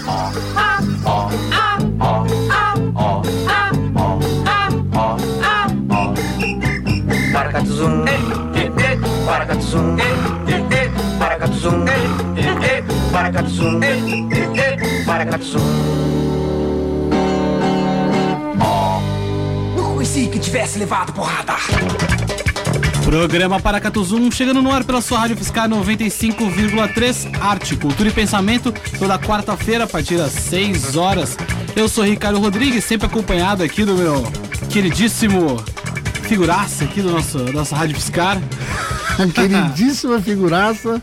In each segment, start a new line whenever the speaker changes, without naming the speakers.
Paracatuzum, paracatuzum, paracatuzum, paracatuzum, paracatuzum.
Nunca conheci que tivesse levado porrada.
Programa Paracatuzum chegando no ar pela sua Rádio Fiscar 95,3, arte, cultura e pensamento, toda quarta-feira a partir das 6 horas. Eu sou Ricardo Rodrigues, sempre acompanhado aqui do meu queridíssimo figuraça aqui do nossa Rádio Fiscar.
Queridíssima figuraça,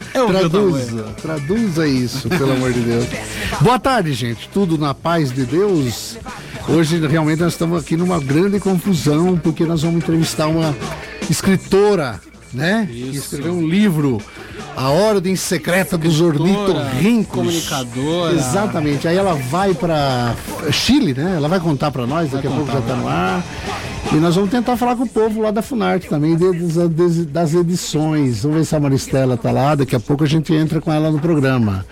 traduza isso, pelo amor de Deus. Boa tarde, gente, tudo na paz de Deus. Hoje realmente nós estamos aqui numa grande confusão, porque nós vamos entrevistar uma escritora, né? Que escreveu um livro, A Ordem Secreta dos Ornitorrincos.
Comunicadora.
Exatamente, aí ela vai para Chile, né? Ela vai contar para nós, daqui a pouco já está no ar. E nós vamos tentar falar com o povo lá da Funarte também, das edições. Vamos ver se a Maristela tá lá, daqui a pouco a gente entra com ela no programa.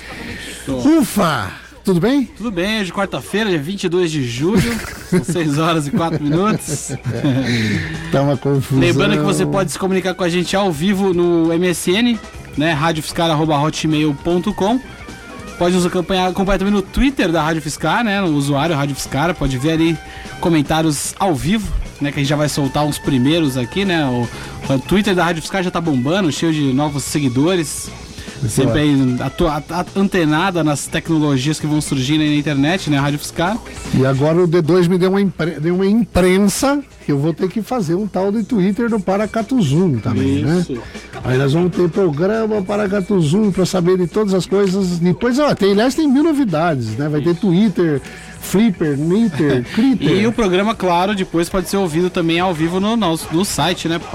Ufa! Tudo bem?
Tudo bem, hoje quarta-feira, dia 22 de julho, são 6 horas e 4 minutos.
Tá uma confusão.
Lembrando que você pode se comunicar com a gente ao vivo no MSN, né, radiofiscar@hotmail.com. Pode nos acompanhar também no Twitter da Rádio Fiscar, né, no usuário Rádio Fiscar, pode ver ali comentários ao vivo, né, que a gente já vai soltar uns primeiros aqui, né, o Twitter da Rádio Fiscar já tá bombando, cheio de novos seguidores. Sempre aí antenada nas tecnologias que vão surgindo aí na internet, né? Rádio Fiscar.
E agora o D2 me deu uma imprensa que eu vou ter que fazer um tal de Twitter do Paracatuzum também,
isso,
né? Aí nós vamos ter programa Paracatuzum para saber de todas as coisas. Depois, tem 1000 novidades, né? Vai ter Twitter, Flipper, Nitter, Critter.
E o programa, claro, depois pode ser ouvido também ao vivo no site, né?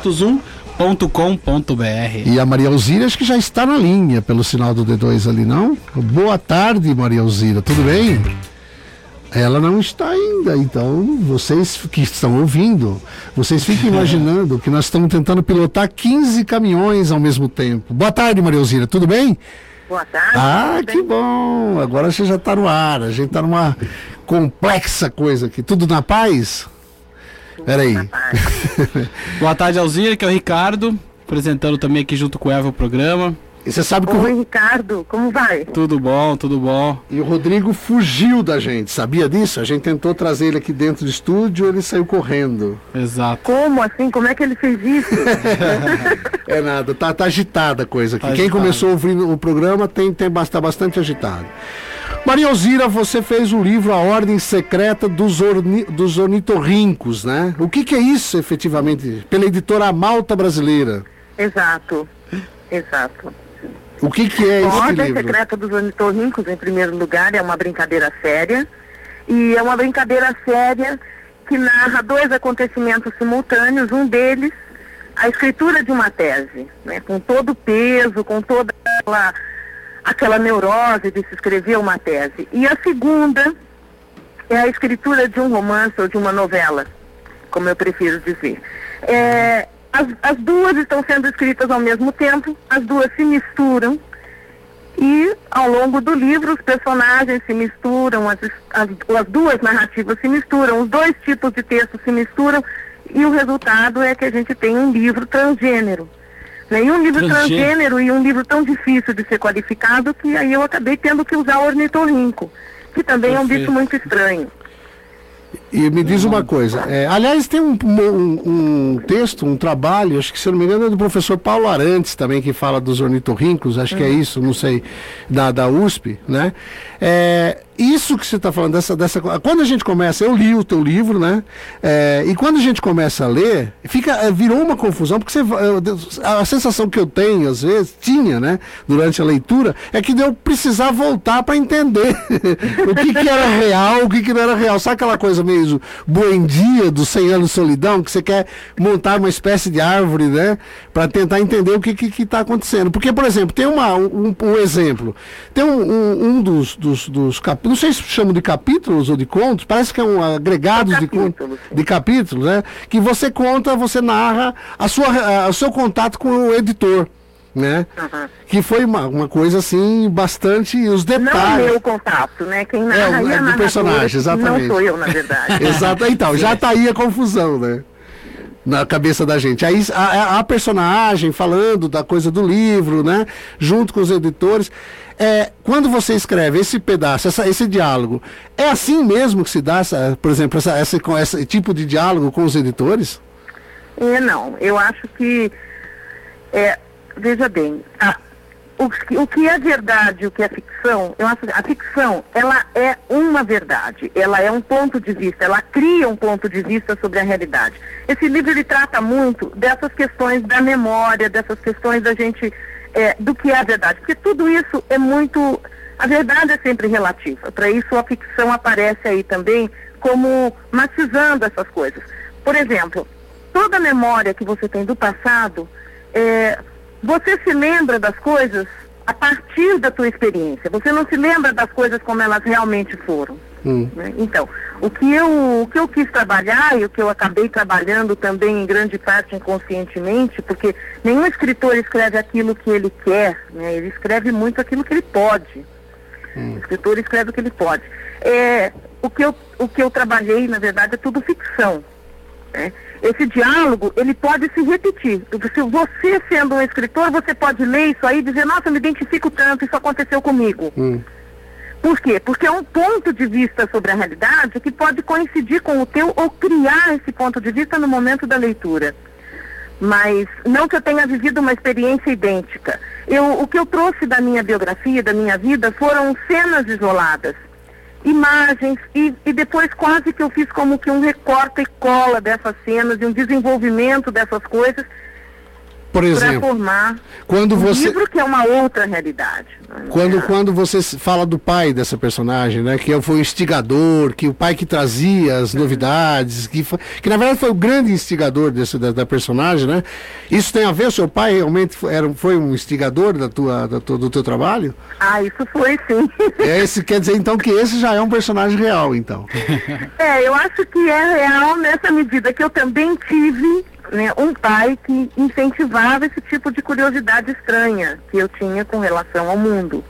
Paracatuzum.com.br.
E a Maria Alzira acho que já está na linha pelo sinal do D2 ali, não? Boa tarde, Maria Alzira, tudo bem? Ela não está ainda, então vocês que estão ouvindo, vocês fiquem imaginando que nós estamos tentando pilotar 15 caminhões ao mesmo tempo. Boa tarde, Maria Alzira, tudo bem?
Boa tarde.
Ah, que bom, agora você já está no ar, a gente está numa complexa coisa aqui, tudo na paz? Peraí.
Boa tarde, Alzira, que é o Ricardo, apresentando também aqui junto com o Eva o programa.
E você sabe que
Oi, Ricardo, como vai?
Tudo bom, tudo bom.
E o Rodrigo fugiu da gente, sabia disso? A gente tentou trazer ele aqui dentro do estúdio, ele saiu correndo.
Exato.
Como assim? Como é que ele fez isso?
É nada, tá agitada a coisa aqui.
Tá
Quem
agitado.
começou a ouvir o programa tá bastante agitado. Maria Alzira, você fez o livro A Ordem Secreta dos Ornitorrincos, né? O que é isso, efetivamente? Pela editora Malta Brasileira.
Exato.
O que é
A
esse
Ordem
livro?
Secreta dos Ornitorrincos, em primeiro lugar, é uma brincadeira séria. E é uma brincadeira séria que narra 2 acontecimentos simultâneos. Um deles, a escritura de uma tese, né? Com todo o peso, com toda aquela neurose de se escrever uma tese. E a segunda é a escritura de um romance ou de uma novela, como eu prefiro dizer. As duas estão sendo escritas ao mesmo tempo, as duas se misturam e ao longo do livro os personagens se misturam, as duas narrativas se misturam, os 2 tipos de texto se misturam e o resultado é que a gente tem um livro transgênero. E um livro transgênero e um livro tão difícil de ser qualificado que aí eu acabei tendo que usar o ornitorrinco, que também é um bicho muito estranho.
E me diz uma coisa, aliás tem um texto, um trabalho, acho que se eu não me engano é do professor Paulo Arantes também, que fala dos ornitorrincos, acho que é isso, não sei, da USP, né? Isso que você está falando, quando a gente começa, eu li o teu livro, né? E quando a gente começa a ler, virou uma confusão, porque a sensação que eu tenho, às vezes, né, durante a leitura, é que eu precisava voltar para entender o que era real, o que não era real. Sabe aquela coisa meio Buendia, dos 100 anos de solidão, que você quer montar uma espécie de árvore, né? Para tentar entender o que está acontecendo. Porque, por exemplo, tem um exemplo, tem um dos capítulos, não sei se chamam de capítulos ou de contos, parece que é um agregado de capítulos, né? Que você narra o seu contato com o editor, né? Que foi uma coisa assim, bastante, os detalhes.
Não o meu contato, né? Quem narra
É do personagem, exatamente.
Não sou eu, na verdade.
Exato, então, já tá aí a confusão, né? Na cabeça da gente. Aí a personagem falando da coisa do livro, né? Junto com os editores. Quando você escreve esse pedaço, esse diálogo, é assim mesmo que se dá, por exemplo, esse tipo de diálogo com os editores?
Não, eu acho que, veja bem, o que é verdade, o que é ficção, eu acho que a ficção, ela é uma verdade, ela é um ponto de vista, ela cria um ponto de vista sobre a realidade. Esse livro, ele trata muito dessas questões da memória, dessas questões da gente, do que é a verdade, porque tudo isso é muito, a verdade é sempre relativa, para isso a ficção aparece aí também como matizando essas coisas. Por exemplo, toda a memória que você tem do passado, você se lembra das coisas a partir da tua experiência. Você não se lembra das coisas como elas realmente foram. Né? Então, o que eu quis trabalhar e o que eu acabei trabalhando também em grande parte inconscientemente, porque nenhum escritor escreve aquilo que ele quer, né? Ele escreve muito aquilo que ele pode. O escritor escreve o que ele pode. O que eu trabalhei, na verdade, é tudo ficção. Né? Esse diálogo, ele pode se repetir. Se você, sendo um escritor, você pode ler isso aí e dizer, nossa, eu me identifico tanto, isso aconteceu comigo. Por quê? Porque é um ponto de vista sobre a realidade que pode coincidir com o teu ou criar esse ponto de vista no momento da leitura. Mas não que eu tenha vivido uma experiência idêntica. O que eu trouxe da minha biografia, da minha vida, foram cenas isoladas. Imagens, e depois quase que eu fiz como que um recorte e cola dessas cenas e um desenvolvimento dessas coisas. Por exemplo, para formar livro que é uma outra realidade.
Quando você fala do pai dessa personagem, né, que foi o instigador, que o pai que trazia as novidades, que na verdade foi o grande instigador da personagem, né? Isso tem a ver, o seu pai realmente foi um instigador do teu trabalho?
Isso foi, sim.
Esse quer dizer então que esse já é um personagem real, então.
Eu acho que é real nessa medida que eu também tive, né, um pai que incentivava esse tipo de curiosidade estranha que eu tinha com relação ao mundo.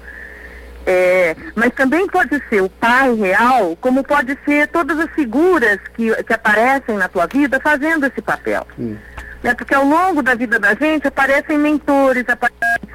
Mas também pode ser o pai real, como pode ser todas as figuras que aparecem na tua vida fazendo esse papel. Né, porque ao longo da vida da gente aparecem mentores, aparecem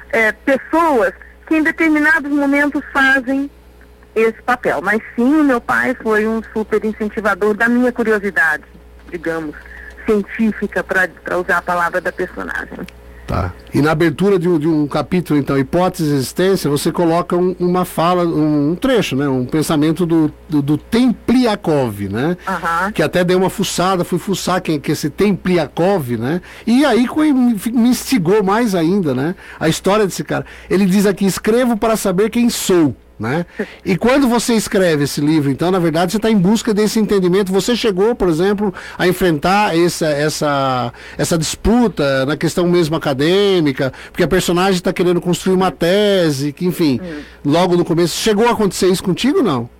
pessoas que em determinados momentos fazem esse papel. Mas sim, meu pai foi um super incentivador da minha curiosidade, digamos, científica, para usar a palavra da personagem.
Tá. E na abertura de um capítulo, então, Hipótese e Existência, você coloca uma fala, um trecho, né? Um pensamento do Templiakov, né? Que até deu uma fuçada, fui fuçar quem que é esse Templiakov, né? E aí me instigou mais ainda, né? A história desse cara. Ele diz aqui, escrevo para saber quem sou. Né? E quando você escreve esse livro, então, na verdade, você está em busca desse entendimento. Você chegou, por exemplo, a enfrentar essa disputa na questão mesmo acadêmica, porque a personagem está querendo construir uma tese, que, enfim, logo no começo. Chegou a acontecer isso contigo ou não?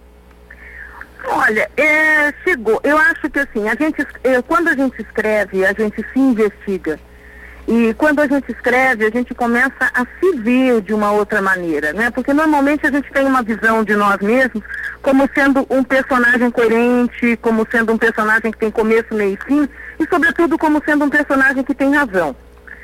Olha, chegou. Eu acho que, assim, quando a gente escreve, a gente se investiga. E quando a gente escreve, a gente começa a se ver de uma outra maneira, né? Porque normalmente a gente tem uma visão de nós mesmos como sendo um personagem coerente, como sendo um personagem que tem começo, meio e fim, e sobretudo como sendo um personagem que tem razão.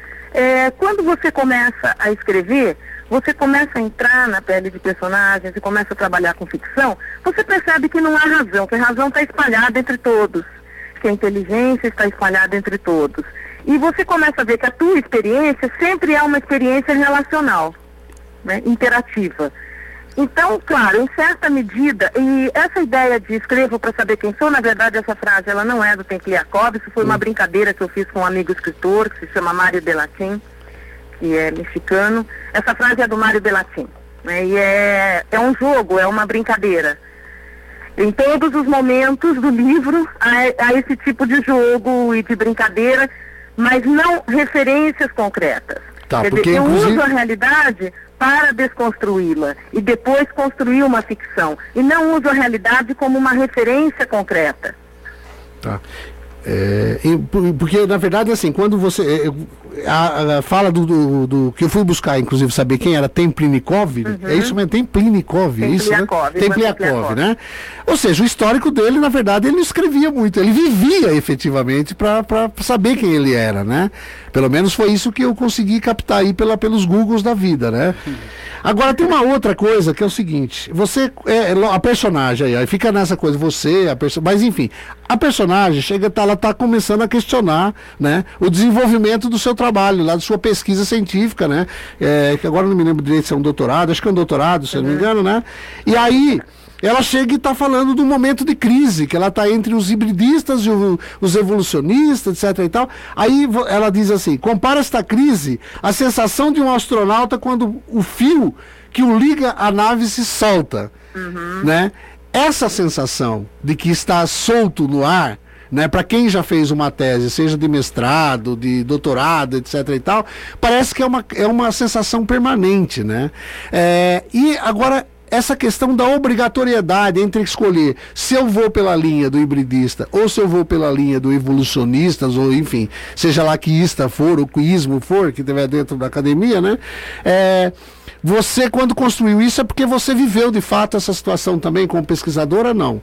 Quando você começa a escrever, você começa a entrar na pele de personagens e começa a trabalhar com ficção, você percebe que não há razão, que a razão está espalhada entre todos, que a inteligência está espalhada entre todos. E você começa a ver que a tua experiência sempre é uma experiência relacional, né, interativa. Então, claro, em certa medida, e essa ideia de escrevo para saber quem sou, na verdade essa frase ela não é do Templiakov, isso foi uma brincadeira que eu fiz com um amigo escritor, que se chama Mário Delatin, que é mexicano. Essa frase é do Mário Delatin, né, e é um jogo, é uma brincadeira. Em todos os momentos do livro há esse tipo de jogo e de brincadeira, mas não referências concretas.
Tá,
quer dizer, eu uso a realidade para desconstruí-la e depois construir uma ficção. E não uso a realidade como uma referência concreta.
Tá. Porque, na verdade, assim, quando você... fala do que eu fui buscar, inclusive, saber quem era Templinikov, é isso mesmo, Templinikov, é isso, né? Templiakov, né? Ou seja, o histórico dele, na verdade, ele não escrevia muito, ele vivia efetivamente para saber quem ele era, né? Pelo menos foi isso que eu consegui captar aí pelos Googles da vida, né? Agora tem uma outra coisa que é o seguinte, você, a personagem aí fica nessa coisa, mas enfim, a personagem ela tá começando a questionar, né, o desenvolvimento do seu trabalho, lá da sua pesquisa científica, né, que agora não me lembro direito se é um doutorado, acho que é um doutorado, se eu não me engano, né, e aí ela chega e está falando do momento de crise, que ela está entre os hibridistas e os evolucionistas, etc. e tal. Aí ela diz assim, compara esta crise à sensação de um astronauta quando o fio que o liga à nave se solta. Né? Essa sensação de que está solto no ar, né, para quem já fez uma tese, seja de mestrado, de doutorado, etc. e tal, parece que é uma sensação permanente. Né? E agora, essa questão da obrigatoriedade entre escolher se eu vou pela linha do hibridista ou se eu vou pela linha do evolucionistas, ou enfim, seja lá que ista for, ou quiismo for, que estiver dentro da academia, né? Você, quando construiu isso, é porque você viveu de fato essa situação também como pesquisadora, não?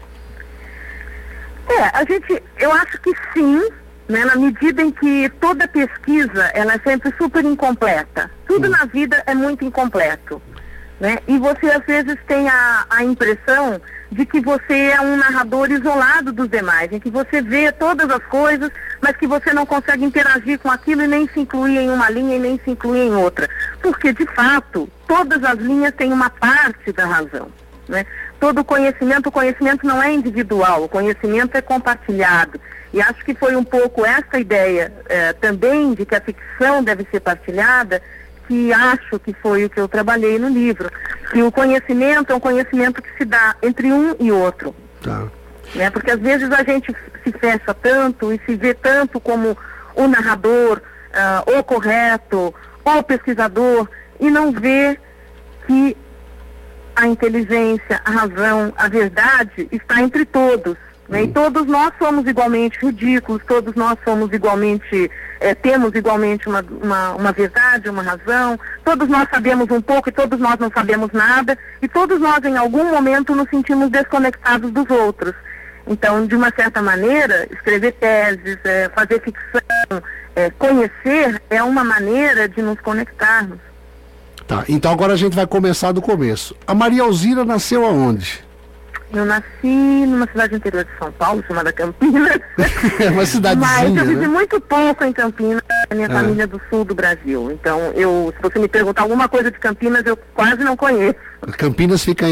Eu acho que sim, né, na medida em que toda pesquisa, ela é sempre super incompleta. Tudo na vida é muito incompleto. Né? E você às vezes tem a impressão de que você é um narrador isolado dos demais, em que você vê todas as coisas, mas que você não consegue interagir com aquilo e nem se incluir em uma linha e nem se incluir em outra. Porque, de fato, todas as linhas têm uma parte da razão. Né? Todo o conhecimento não é individual, o conhecimento é compartilhado. E acho que foi um pouco essa ideia também de que a ficção deve ser partilhada, que acho que foi o que eu trabalhei no livro, que o conhecimento é um conhecimento que se dá entre um e outro.
Tá.
Né? Porque às vezes a gente se fecha tanto e se vê tanto como o narrador, o correto, o pesquisador, e não vê que a inteligência, a razão, a verdade está entre todos. Né? E todos nós somos igualmente ridículos, todos nós somos igualmente, temos igualmente uma verdade, uma razão, todos nós sabemos um pouco e todos nós não sabemos nada, e todos nós em algum momento nos sentimos desconectados dos outros. Então, de uma certa maneira, escrever teses, fazer ficção, conhecer é uma maneira de nos conectarmos.
Tá, então agora a gente vai começar do começo. A Maria Alzira nasceu aonde?
Eu nasci numa cidade interior de São Paulo, chamada Campinas.
É uma cidadezinha,
mas eu vivi
né?
muito pouco em Campinas, a minha família é do sul do Brasil. Então, se você me perguntar alguma coisa de Campinas, eu quase não conheço.
Campinas fica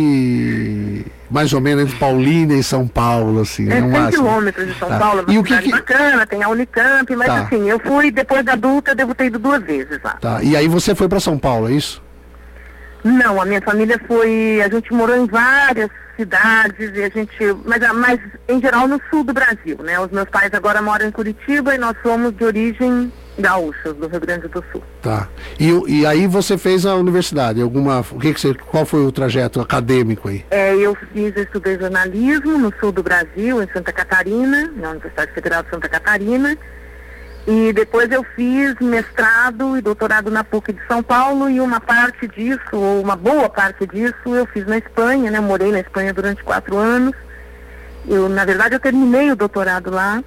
mais ou menos entre Paulínia e São Paulo, assim, né?
100 quilômetros de São Paulo, é uma cidade bacana, tem a Unicamp, mas assim, eu fui, depois da adulta, devo ter ido 2 vezes lá.
Tá, e aí você foi para São Paulo, é isso?
Não, a minha família a gente morou em várias cidades, mas em geral no sul do Brasil, né? Os meus pais agora moram em Curitiba e nós somos de origem gaúcha, do Rio Grande do Sul.
Tá. E aí você fez a universidade? Qual foi o trajeto acadêmico aí?
Eu estudei jornalismo no sul do Brasil, em Santa Catarina, na Universidade Federal de Santa Catarina. E depois eu fiz mestrado e doutorado na PUC de São Paulo, e uma parte disso, ou uma boa parte disso, eu fiz na Espanha, né? Morei na Espanha durante 4 anos. Na verdade, eu terminei o doutorado lá.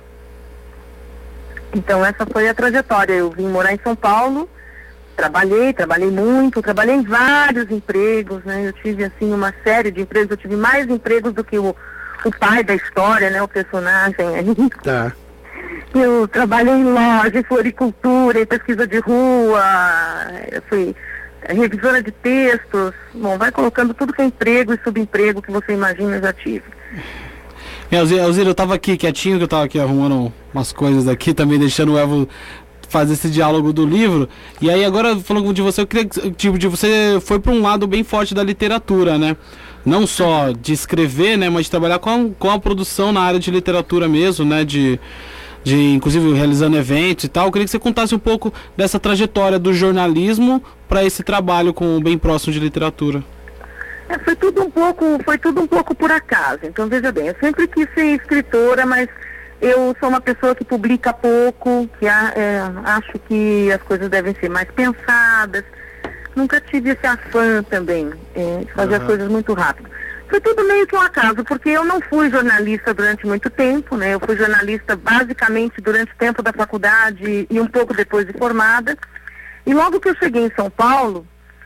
Então, essa foi a trajetória. Eu vim morar em São Paulo, trabalhei muito, trabalhei em vários empregos, né? Eu tive, assim, uma série de empregos. Eu tive mais empregos do que o pai da história, né? O personagem aí.
Tá.
Eu trabalhei em loja, em floricultura, em pesquisa de rua, eu fui revisora de textos. Bom, vai colocando tudo que é emprego e subemprego que você imagina, eu já tive.
Alzira, eu tava aqui quietinho, que eu tava aqui arrumando umas coisas aqui, também deixando o Evo fazer esse diálogo do livro. E aí agora, falando de você, eu queria que você foi para um lado bem forte da literatura, né? Não só de escrever, né, mas de trabalhar com a produção na área de literatura mesmo, né, de inclusive realizando eventos e tal. Eu queria que você contasse um pouco dessa trajetória do jornalismo para esse trabalho bem próximo de literatura.
Foi tudo um pouco por acaso. Então, veja bem, eu sempre quis ser escritora, mas Eu sou uma pessoa que publica pouco, que acho que as coisas devem ser mais pensadas. Nunca tive esse afã também, de fazer as coisas muito rápido. Foi tudo meio que um acaso, porque eu não fui jornalista durante muito tempo, né? Eu fui jornalista basicamente durante o tempo da faculdade e um pouco depois de formada. E logo que eu cheguei em São Paulo,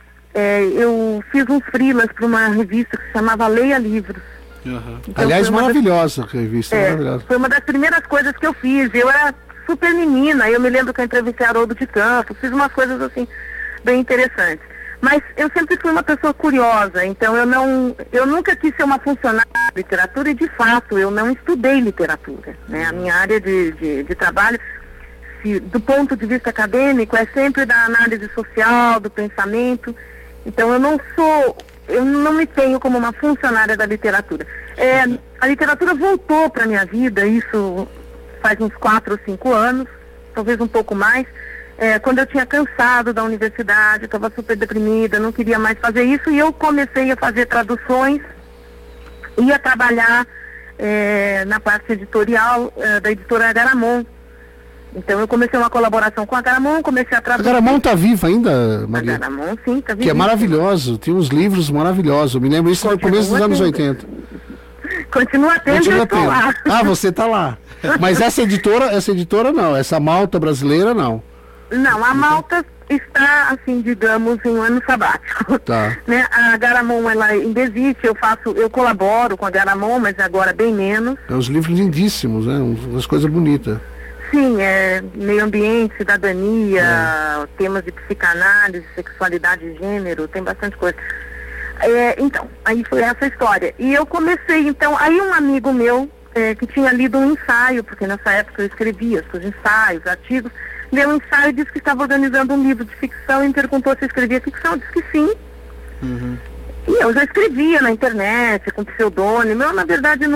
eu fiz uns freelas para uma revista que se chamava Leia Livros.
Uhum.
Então,
Aliás, maravilhosa a revista, maravilhosa.
Foi uma das primeiras coisas que eu fiz. Eu era super menina, eu me lembro que eu entrevistei Haroldo de Campos, fiz umas coisas assim, bem interessantes. Mas eu sempre fui uma pessoa curiosa, então eu nunca quis ser uma funcionária de literatura e, de fato, eu não estudei literatura, né? A minha área de trabalho, do ponto de vista acadêmico, é sempre da análise social, do pensamento. Então eu não me tenho como uma funcionária da literatura. A literatura voltou para a minha vida, isso faz uns 4 ou 5 anos, talvez um pouco mais. Quando eu tinha cansado da universidade, estava super deprimida, não queria mais fazer isso, e eu comecei a fazer traduções e a trabalhar na parte editorial da editora Garamond. Então eu comecei uma colaboração com a Garamond, comecei a traduzir.
A Garamond está viva ainda, Maria?
A Garamond, sim, está viva.
Que é maravilhoso, tem uns livros maravilhosos. Eu me lembro isso no começo dos anos 80.
Continua tendo, eu estou lá.
Ah, você está lá. Mas essa editora não, essa Malta brasileira não.
Não, a Malta está, assim, digamos, em um ano sabático.
Tá.
Né? A Garamond, ela ainda existe, eu colaboro com a Garamond, mas agora bem menos.
Uns livros lindíssimos, né? Umas coisas bonitas.
Sim, meio ambiente, cidadania, temas de psicanálise, sexualidade e gênero, tem bastante coisa. Então, aí foi essa história. E eu comecei, então, aí um amigo meu, que tinha lido um ensaio, porque nessa época eu escrevia os ensaios, artigos, leu um ensaio e disse que estava organizando um livro de ficção e me perguntou se eu escrevia ficção. Eu disse que sim.
Uhum.
E eu já escrevia na internet, com pseudônimo. Eu, na verdade,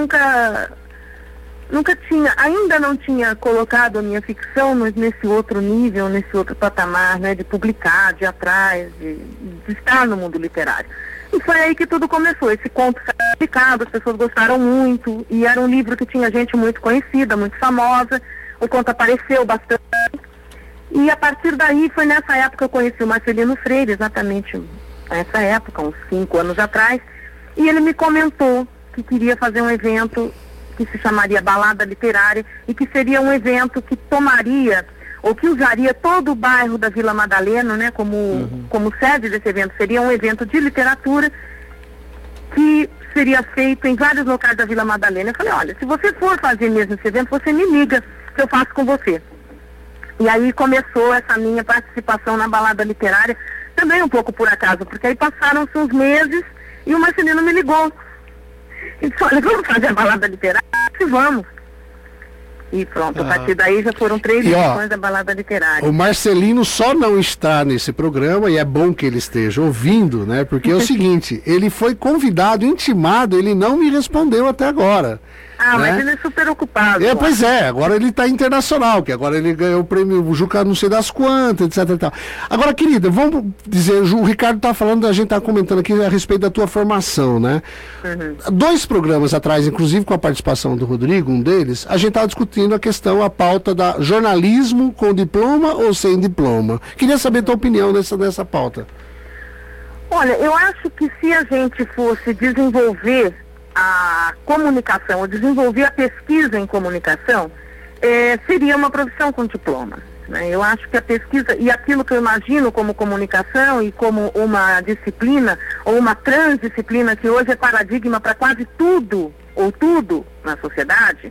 ainda não tinha colocado a minha ficção nesse outro nível, nesse outro patamar, né, de publicar, de ir atrás, de estar no mundo literário. E foi aí que tudo começou. Esse conto foi publicado, as pessoas gostaram muito, e era um livro que tinha gente muito conhecida, muito famosa. O conto apareceu bastante. E a partir daí, foi nessa época que eu conheci o Marcelino Freire, exatamente nessa época, uns 5 anos atrás, e ele me comentou que queria fazer um evento que se chamaria Balada Literária, e que seria um evento que tomaria, ou que usaria todo o bairro da Vila Madalena, né, como sede desse evento. Seria um evento de literatura que seria feito em vários locais da Vila Madalena. Eu falei, olha, se você for fazer mesmo esse evento, você me liga, que eu faço com você. E aí começou essa minha participação na Balada Literária, também um pouco por acaso, porque aí passaram-se uns meses e o Marcelino me ligou. Ele disse, olha, vamos fazer a Balada Literária? Vamos. E pronto, a partir daí já foram 3 edições da Balada Literária.
O Marcelino só não está nesse programa, e é bom que ele esteja ouvindo, né? Porque é o seguinte, ele foi convidado, intimado, ele não me respondeu até agora.
Mas ele é super ocupado.
Pois é, agora ele está internacional, que agora ele ganhou o prêmio Juca não sei das quantas, etc e tal. Agora, querida, vamos dizer, o Ricardo está falando, a gente está comentando aqui a respeito da tua formação, né? 2 programas atrás, inclusive com a participação do Rodrigo, um deles, a gente estava discutindo a questão, a pauta da jornalismo com diploma ou sem diploma. Queria saber a tua opinião dessa pauta.
Olha, eu acho que se a gente fosse desenvolver a comunicação, ou desenvolver a pesquisa em comunicação, seria uma profissão com diploma, né? Eu acho que a pesquisa, e aquilo que eu imagino como comunicação e como uma disciplina, ou uma transdisciplina que hoje é paradigma para quase tudo, ou tudo na sociedade,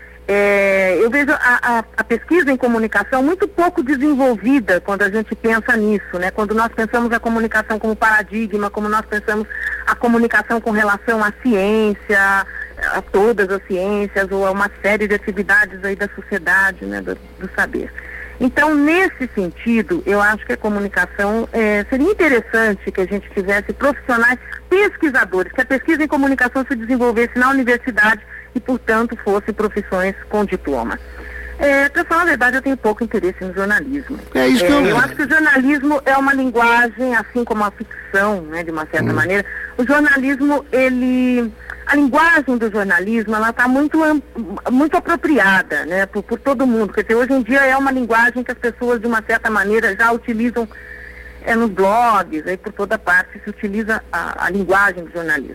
eu vejo a pesquisa em comunicação muito pouco desenvolvida quando a gente pensa nisso, né? Quando nós pensamos a comunicação como paradigma, como nós pensamos a comunicação com relação à ciência, a todas as ciências, ou a uma série de atividades aí da sociedade, né? Do saber. Então, nesse sentido, eu acho que a comunicação, seria interessante que a gente tivesse profissionais pesquisadores, que a pesquisa em comunicação se desenvolvesse na universidade e, portanto, fosse profissões com diploma. Para falar a verdade, eu tenho pouco interesse no jornalismo. Eu acho que o jornalismo é uma linguagem, assim como a ficção, né, de uma certa maneira. O jornalismo, a linguagem do jornalismo, ela está muito apropriada, né, por todo mundo. Quer dizer, hoje em dia é uma linguagem que as pessoas, de uma certa maneira, já utilizam nos blogs, aí por toda parte se utiliza a linguagem do jornalismo.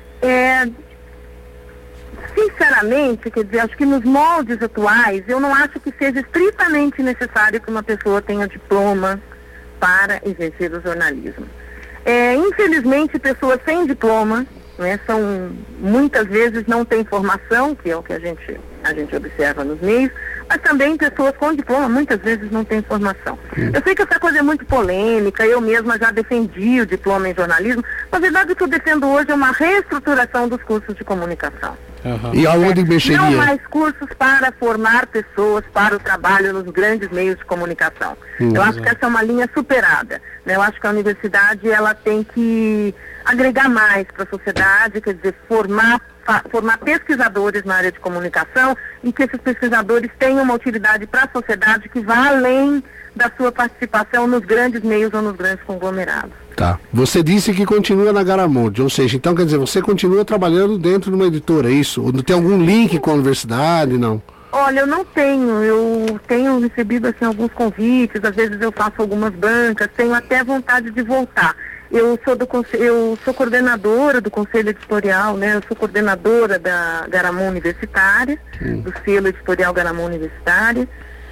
Sinceramente, quer dizer, acho que nos moldes atuais, eu não acho que seja estritamente necessário que uma pessoa tenha diploma para exercer o jornalismo. Infelizmente, pessoas sem diploma, né, muitas vezes não têm formação, que é o que a gente observa nos meios, mas também pessoas com diploma muitas vezes não têm formação. Eu sei que essa coisa é muito polêmica, eu mesma já defendi o diploma em jornalismo. Na verdade, o que eu defendo hoje é uma reestruturação dos cursos de comunicação.
Uhum.
E aonde mexeria?
Não mais cursos para formar pessoas para o trabalho nos grandes meios de comunicação. Eu acho que essa é uma linha superada, né? Eu acho que a universidade ela tem que agregar mais para a sociedade, quer dizer, formar pesquisadores na área de comunicação e que esses pesquisadores tenham uma utilidade para a sociedade que vá além da sua participação nos grandes meios ou nos grandes conglomerados.
Tá. Você disse que continua na Garamond, ou seja, então quer dizer, você continua trabalhando dentro de uma editora, é isso? Ou tem algum link com a universidade, não?
Olha, eu não tenho, eu tenho recebido assim alguns convites, às vezes eu faço algumas bancas, tenho até vontade de voltar. Eu sou coordenadora do Conselho Editorial, né? Eu sou coordenadora da Garamond Universitária, do selo editorial Garamond Universitária.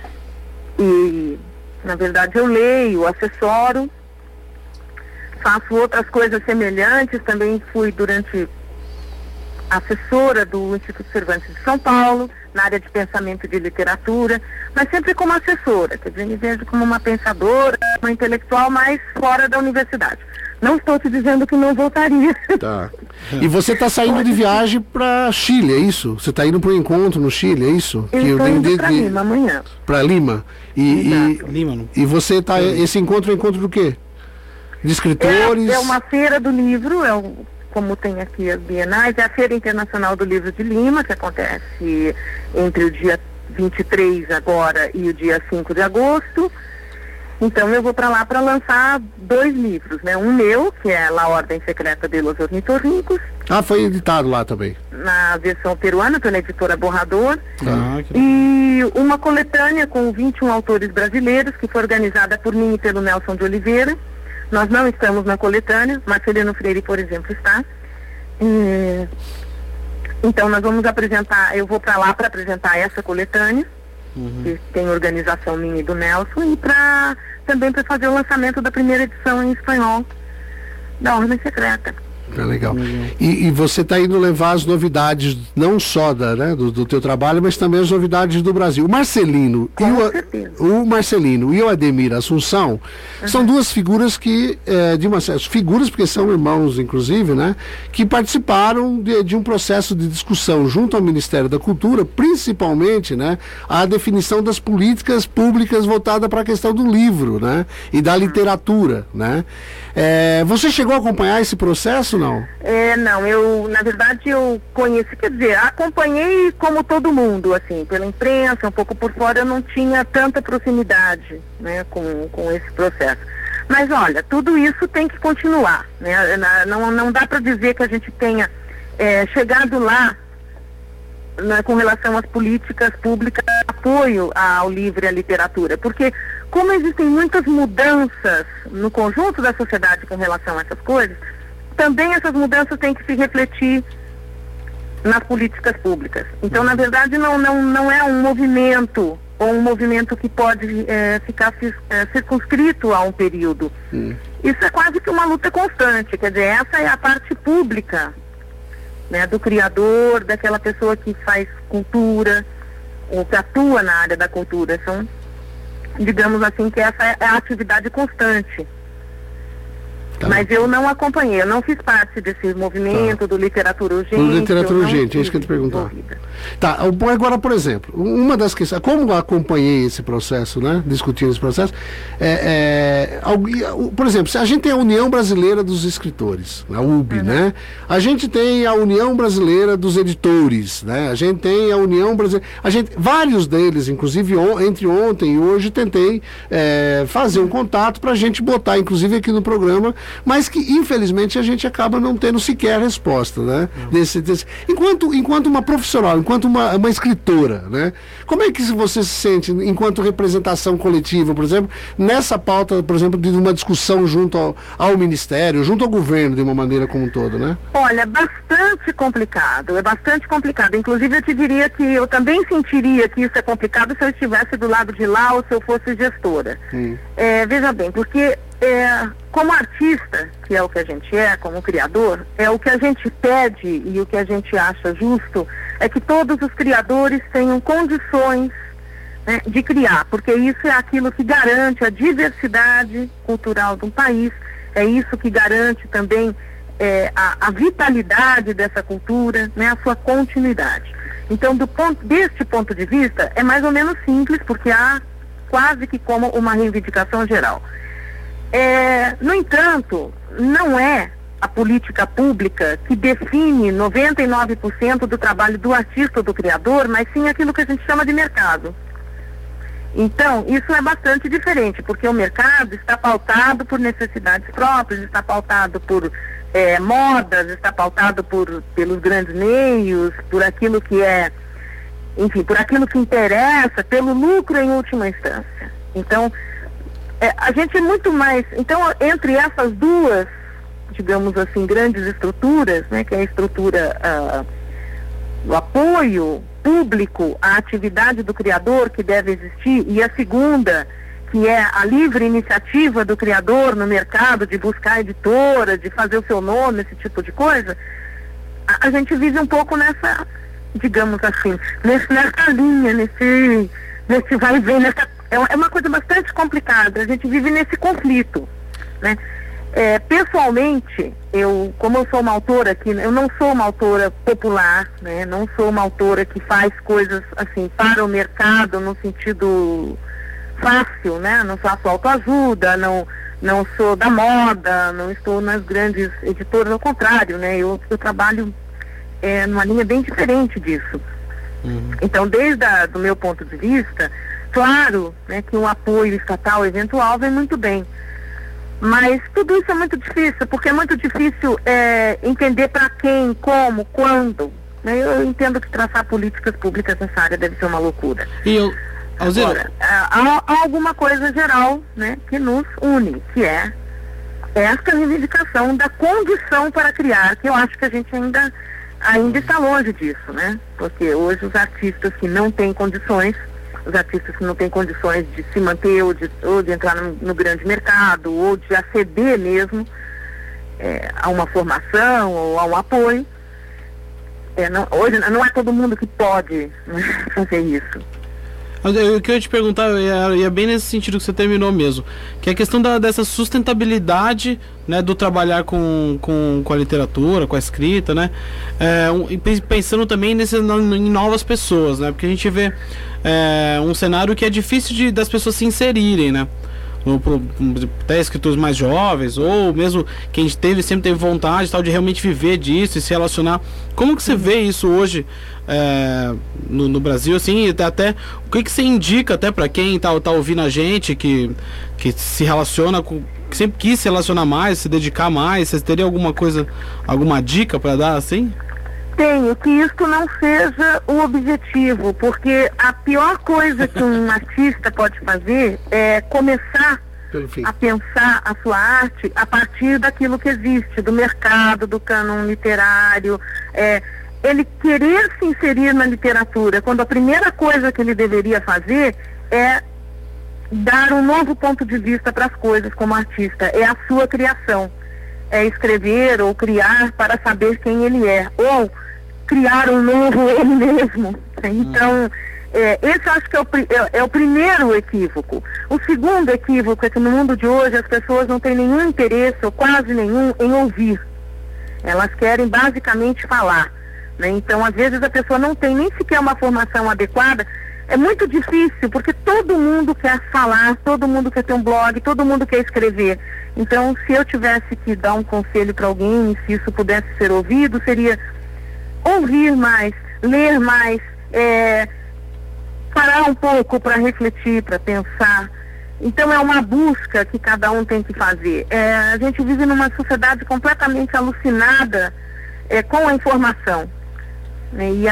E, na verdade, eu leio, assessoro, faço outras coisas semelhantes. Também fui durante assessora do Instituto Cervantes de São Paulo, na área de pensamento e de literatura, mas sempre como assessora, quer dizer, me vejo como uma pensadora, uma intelectual, mas fora da universidade. Não estou te dizendo que não voltaria.
Tá. E você está saindo de viagem para Chile, é isso? Você está indo para um encontro no Chile, é isso?
Eu estou indo para Lima amanhã.
Para Lima?
Lima.
E você está... Esse encontro é encontro do quê? De escritores?
É uma feira do livro, como tem aqui as bienais, é a Feira Internacional do Livro de Lima, que acontece entre o dia 23 agora e o dia 5 de agosto. Então eu vou para lá para lançar 2 livros, né? Um meu, que é La Ordem Secreta de los Ornitorrincos.
Ah, foi editado lá também.
Na versão peruana, pela editora Borrador. E uma coletânea com 21 autores brasileiros, que foi organizada por mim e pelo Nelson de Oliveira. Nós não estamos na coletânea, Marcelino Freire, por exemplo, está. Então nós vamos apresentar, eu vou para lá para apresentar essa coletânea, que tem organização minha e do Nelson, e também para fazer o lançamento da primeira edição em espanhol da Ordem Secreta.
É legal. E você está indo levar as novidades, não só do teu trabalho, mas também as novidades do Brasil. O Marcelino, e o Ademir Assunção são duas figuras que, figuras porque são irmãos, inclusive, né? Que participaram de um processo de discussão junto ao Ministério da Cultura, principalmente, né? A definição das políticas públicas voltada para a questão do livro, né? E da literatura, né? Você chegou a acompanhar esse processo? Não,
na verdade eu conheci, quer dizer, acompanhei como todo mundo, assim, pela imprensa, um pouco por fora, eu não tinha tanta proximidade, né, com esse processo. Mas olha, tudo isso tem que continuar, né, não dá para dizer que a gente tenha chegado lá, né, com relação às políticas públicas de apoio ao livro e à literatura, porque como existem muitas mudanças no conjunto da sociedade com relação a essas coisas, também essas mudanças têm que se refletir nas políticas públicas. Então, na verdade, não é um movimento, ou um movimento que pode ficar circunscrito a um período. Isso é quase que uma luta constante, quer dizer, essa é a parte pública, né, do criador, daquela pessoa que faz cultura, ou que atua na área da cultura. São, digamos assim, que essa é a atividade constante. Mas eu não acompanhei, eu não fiz parte desse movimento do Literatura Urgente.
Literatura Urgente, é isso que eu ia te perguntar. Tá, agora, por exemplo, uma das questões, como eu acompanhei esse processo, né, discutindo esse processo, por exemplo, se a gente tem a União Brasileira dos Escritores, a UB, né, a gente tem a União Brasileira dos Editores, né, a gente tem a União Brasileira, vários deles, inclusive entre ontem e hoje, tentei fazer um contato para a gente botar, inclusive aqui no programa, mas que infelizmente a gente acaba não tendo sequer resposta, né? Enquanto uma profissional, enquanto uma escritora, né? Como é que você se sente enquanto representação coletiva, por exemplo, nessa pauta, por exemplo, de uma discussão junto ao Ministério, junto ao governo, de uma maneira como um todo, né?
Olha, bastante complicado, é bastante complicado. Inclusive eu te diria que eu também sentiria que isso é complicado se eu estivesse do lado de lá ou se eu fosse gestora. Veja bem, porque como artista, que é o que a gente é, como criador, o que a gente pede e o que a gente acha justo é que todos os criadores tenham condições, né, de criar, porque isso é aquilo que garante a diversidade cultural de um país, é isso que garante também a vitalidade dessa cultura, né, a sua continuidade. Então, deste ponto de vista, é mais ou menos simples, porque há quase que como uma reivindicação geral. No entanto, não é a política pública que define 99% do trabalho do artista ou do criador, mas sim aquilo que a gente chama de mercado. Então, isso é bastante diferente, porque o mercado está pautado por necessidades próprias, está pautado por modas, está pautado pelos grandes meios, por aquilo que enfim, por aquilo que interessa, pelo lucro em última instância. Então, a gente é muito mais... Então, entre essas duas, digamos assim, grandes estruturas, né, que é a estrutura do apoio público à atividade do criador que deve existir, e a segunda, que é a livre iniciativa do criador no mercado de buscar editora, de fazer o seu nome, esse tipo de coisa, a gente vive um pouco nessa, digamos assim, nessa linha, nesse vai e vem, é uma coisa bastante complicada, a gente vive nesse conflito, né? Pessoalmente, como eu sou uma autora que eu não sou uma autora popular, né? Não sou uma autora que faz coisas assim para o mercado no sentido fácil, né? Não faço autoajuda, não sou da moda, não estou nas grandes editoras, ao contrário, né? Eu trabalho numa linha bem diferente disso. Então, desde do meu ponto de vista, claro, né, que um apoio estatal eventual vem muito bem. Mas tudo isso é muito difícil, porque é muito difícil entender para quem, como, quando. Né? Eu entendo que traçar políticas públicas nessa área deve ser uma loucura. Agora, há alguma coisa geral, né, que nos une, que é esta reivindicação da condição para criar, que eu acho que a gente ainda está longe disso, né? Porque hoje os artistas que não têm condições, de se manter ou de entrar no grande mercado, ou de aceder mesmo a uma formação ou a um apoio, hoje não é todo mundo que pode, né, fazer isso.
Eu queria te perguntar, e é bem nesse sentido que você terminou mesmo, que é a questão dessa sustentabilidade, né, do trabalhar com a literatura, com a escrita, né, pensando também em novas pessoas, né, porque a gente vê um cenário que é difícil das pessoas se inserirem, né, até escritores mais jovens, ou mesmo quem sempre teve vontade tal, de realmente viver disso e se relacionar. Como que você vê isso hoje no Brasil, assim, até o que você indica até para quem tá ouvindo a gente, que se relaciona que sempre quis se relacionar mais, se dedicar mais? Você teria alguma dica para dar, assim?
Tenho, que isto não seja o objetivo, porque a pior coisa que um artista pode fazer é começar a pensar a sua arte a partir daquilo que existe, do mercado, do cânon literário, ele querer se inserir na literatura, quando a primeira coisa que ele deveria fazer é dar um novo ponto de vista para as coisas como artista, é a sua criação, é escrever ou criar para saber quem ele é, ou criar um novo ele mesmo. Então, esse acho que é o primeiro equívoco. O segundo equívoco é que no mundo de hoje as pessoas não têm nenhum interesse, ou quase nenhum, em ouvir. Elas querem basicamente falar, né? Então, às vezes a pessoa não tem nem sequer uma formação adequada. É muito difícil, porque todo mundo quer falar, todo mundo quer ter um blog, todo mundo quer escrever. Então, se eu tivesse que dar um conselho para alguém, se isso pudesse ser ouvido, seria ouvir mais, ler mais, parar um pouco para refletir, para pensar, Então é uma busca que cada um tem que fazer. A gente vive numa sociedade completamente alucinada com a informação. Né? E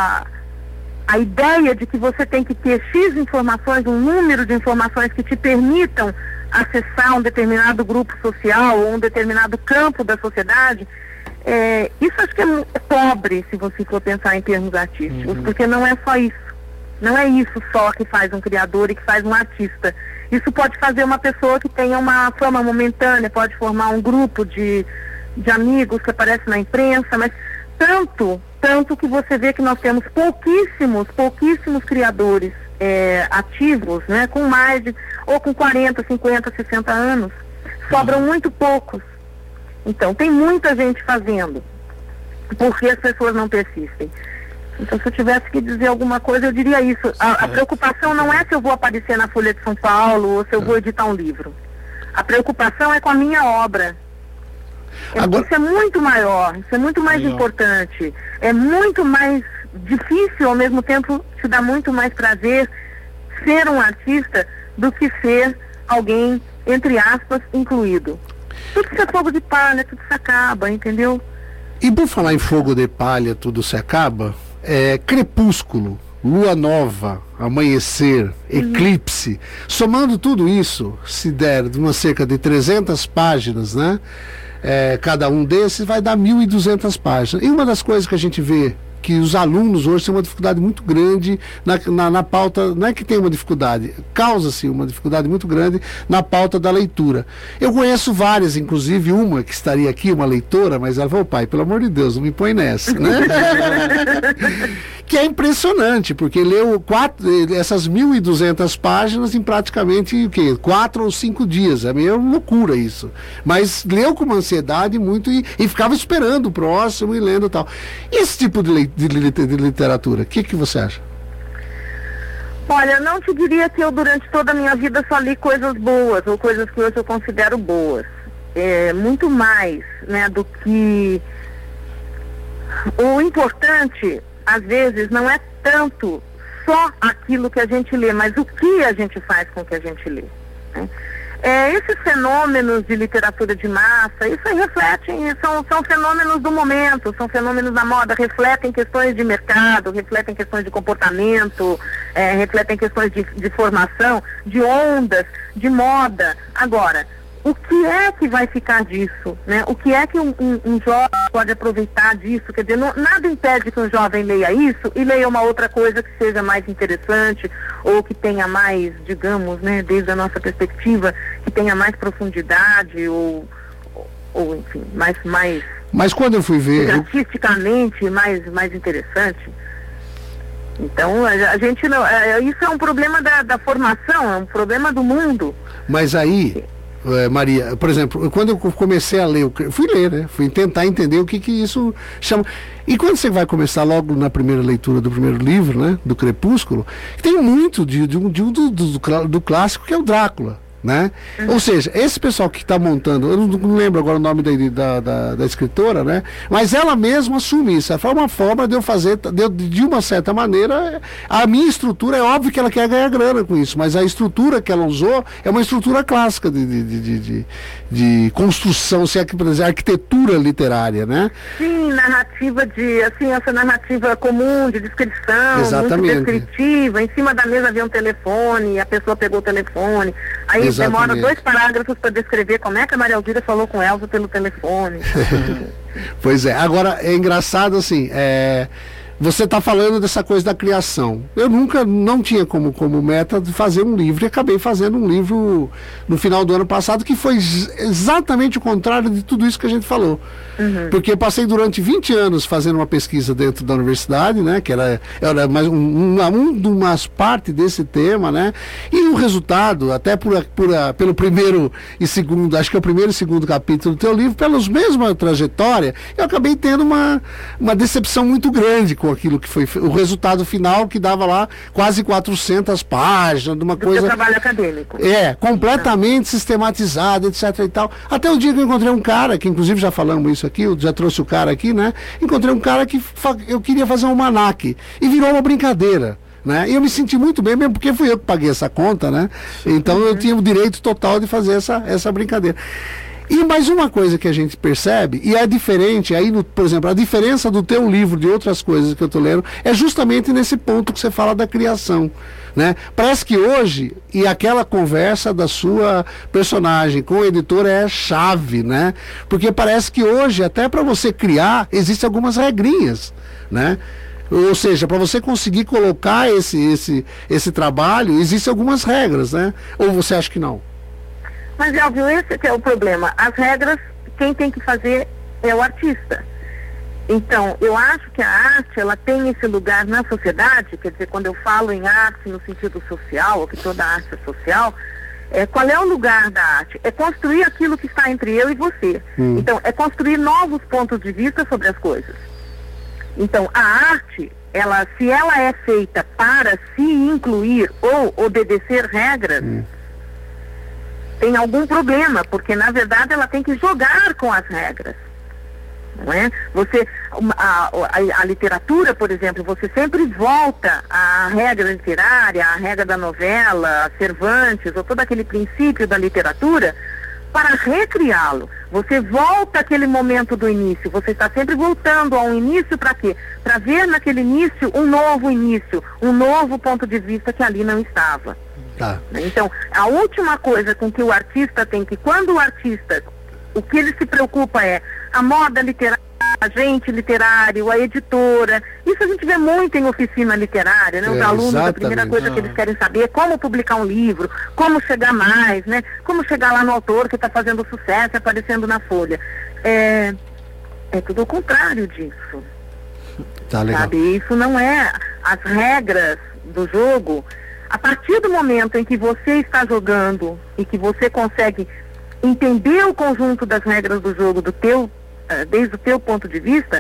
a ideia de que você tem que ter X informações, um número de informações que te permitam acessar um determinado grupo social ou um determinado campo da sociedade, isso acho que é pobre, se você for pensar em termos artísticos, porque não é só isso. Não é isso só que faz um criador e que faz um artista. Isso pode fazer uma pessoa que tenha uma fama momentânea, pode formar um grupo de amigos que aparece na imprensa, mas tanto que você vê que nós temos pouquíssimos criadores ativos, né, com mais de, ou com 40, 50, 60 anos. Sobram muito poucos. Então, tem muita gente fazendo, porque as pessoas não persistem. Então, se eu tivesse que dizer alguma coisa, eu diria isso. A preocupação não é se eu vou aparecer na Folha de São Paulo ou se eu vou editar um livro. A preocupação é com a minha obra. Agora... Isso é muito maior, isso é muito mais importante. É muito mais difícil, ao mesmo tempo, te dá muito mais prazer ser um artista do que ser alguém, entre aspas, incluído. Tudo se é fogo de palha, tudo se acaba, entendeu?
E por falar em fogo de palha, tudo se acaba... crepúsculo, lua nova, amanhecer, eclipse, somando tudo isso, se der de uma cerca de 300 páginas, né? Cada um desses vai dar 1.200 páginas. E uma das coisas que a gente vê que os alunos hoje têm uma dificuldade muito grande na pauta, não é que tem uma dificuldade, causa-se uma dificuldade muito grande na pauta da leitura. Eu conheço várias, inclusive uma que estaria aqui, uma leitora, mas ela falou, pai, pelo amor de Deus, não me põe nessa, né? Que é impressionante, porque leu essas 1.200 páginas em praticamente 4 ou 5 dias, é meio loucura isso, mas leu com uma ansiedade muito e ficava esperando o próximo e lendo e tal. Esse tipo de literatura, o que você acha?
Olha, eu não te diria que eu durante toda a minha vida só li coisas boas, ou coisas que hoje eu considero boas. Muito mais, né, do que... O importante, às vezes, não é tanto só aquilo que a gente lê, mas o que a gente faz com o que a gente lê, né? Esses fenômenos de literatura de massa, isso aí são fenômenos do momento, são fenômenos da moda, refletem questões de mercado, refletem questões de comportamento, refletem questões de formação, de ondas, de moda. Agora, o que é que vai ficar disso, né? O que é que um jovem pode aproveitar disso? Quer dizer, nada impede que um jovem leia isso e leia uma outra coisa que seja mais interessante ou que tenha mais, digamos, né, desde a nossa perspectiva, que tenha mais profundidade ou enfim, mais
mas quando eu fui ver...
artisticamente mais interessante. Então, a gente não... isso é um problema da formação, é um problema do mundo.
Mas aí... Maria, por exemplo, quando eu comecei a ler, fui ler, né? Fui tentar entender o que isso chama. E quando você vai começar logo na primeira leitura do primeiro livro, né? Do Crepúsculo, tem muito do clássico, que é o Drácula, né? Ou seja, esse pessoal que está montando, eu não lembro agora o nome da escritora, né? Mas ela mesma assume isso. Foi uma forma de eu fazer, de uma certa maneira, a minha estrutura, é óbvio que ela quer ganhar grana com isso, mas a estrutura que ela usou é uma estrutura clássica de construção, se é que dizer, arquitetura literária, né?
Sim, narrativa essa narrativa comum, de descrição,
exatamente,
muito descritiva. Em cima da mesa havia um telefone, a pessoa pegou o telefone, aí demora 2 parágrafos para descrever como é que a Maria Elvira falou com Elza pelo telefone.
Pois é, agora é engraçado assim, você está falando dessa coisa da criação. Eu não tinha como meta de fazer um livro, e acabei fazendo um livro no final do ano passado, que foi exatamente o contrário de tudo isso que a gente falou. Porque eu passei durante 20 anos fazendo uma pesquisa dentro da universidade, né, que era mais uma parte desse tema, né, e o resultado, até pelo primeiro e segundo, acho que é o primeiro e segundo capítulo do teu livro, pelas mesma trajetória, eu acabei tendo uma decepção muito grande com aquilo que foi o resultado final, que dava lá quase 400 páginas, de uma coisa...
Do trabalho acadêmico.
Completamente sistematizado, etc e tal. Até o dia que eu encontrei um cara, que inclusive já falamos isso aqui, eu já trouxe o cara aqui, né? Encontrei um cara que eu queria fazer um almanaque, e virou uma brincadeira. né? E eu me senti muito bem, mesmo porque fui eu que paguei essa conta, né? Então eu tinha o direito total de fazer essa brincadeira. E mais uma coisa que a gente percebe, e é diferente, aí, por exemplo, a diferença do teu livro de outras coisas que eu estou lendo, é justamente nesse ponto que você fala da criação, né? Parece que hoje, e aquela conversa da sua personagem com o editor é chave, né? Porque parece que hoje, até para você criar, existem algumas regrinhas, né? Ou seja, para você conseguir colocar esse trabalho, existem algumas regras, né? Ou você acha que não?
Mas, Elvio, esse que é o problema. As regras, quem tem que fazer é o artista. Então, eu acho que a arte, ela tem esse lugar na sociedade, quer dizer, quando eu falo em arte no sentido social, ou que toda arte é social, qual é o lugar da arte? É construir aquilo que está entre eu e você. Então, é construir novos pontos de vista sobre as coisas. Então, a arte, se ela é feita para se incluir ou obedecer regras, tem algum problema, porque na verdade ela tem que jogar com as regras, não é? A literatura, por exemplo, você sempre volta à regra literária, à regra da novela, Cervantes, ou todo aquele princípio da literatura, para recriá-lo. Você volta àquele momento do início, você está sempre voltando a um início para quê? Para ver naquele início, um novo ponto de vista que ali não estava.
Tá.
Então, a última coisa com que o artista tem que, quando o artista, o que ele se preocupa é a moda literária, agente literário, a editora, isso a gente vê muito em oficina literária, né? Os alunos, a primeira coisa que eles querem saber é como publicar um livro, como chegar mais, né? Como chegar lá no autor que está fazendo sucesso, aparecendo na Folha. É tudo o contrário disso.
Tá legal.
Sabe? Isso não é as regras do jogo. A partir do momento em que você está jogando e que você consegue entender o conjunto das regras do jogo desde o teu ponto de vista,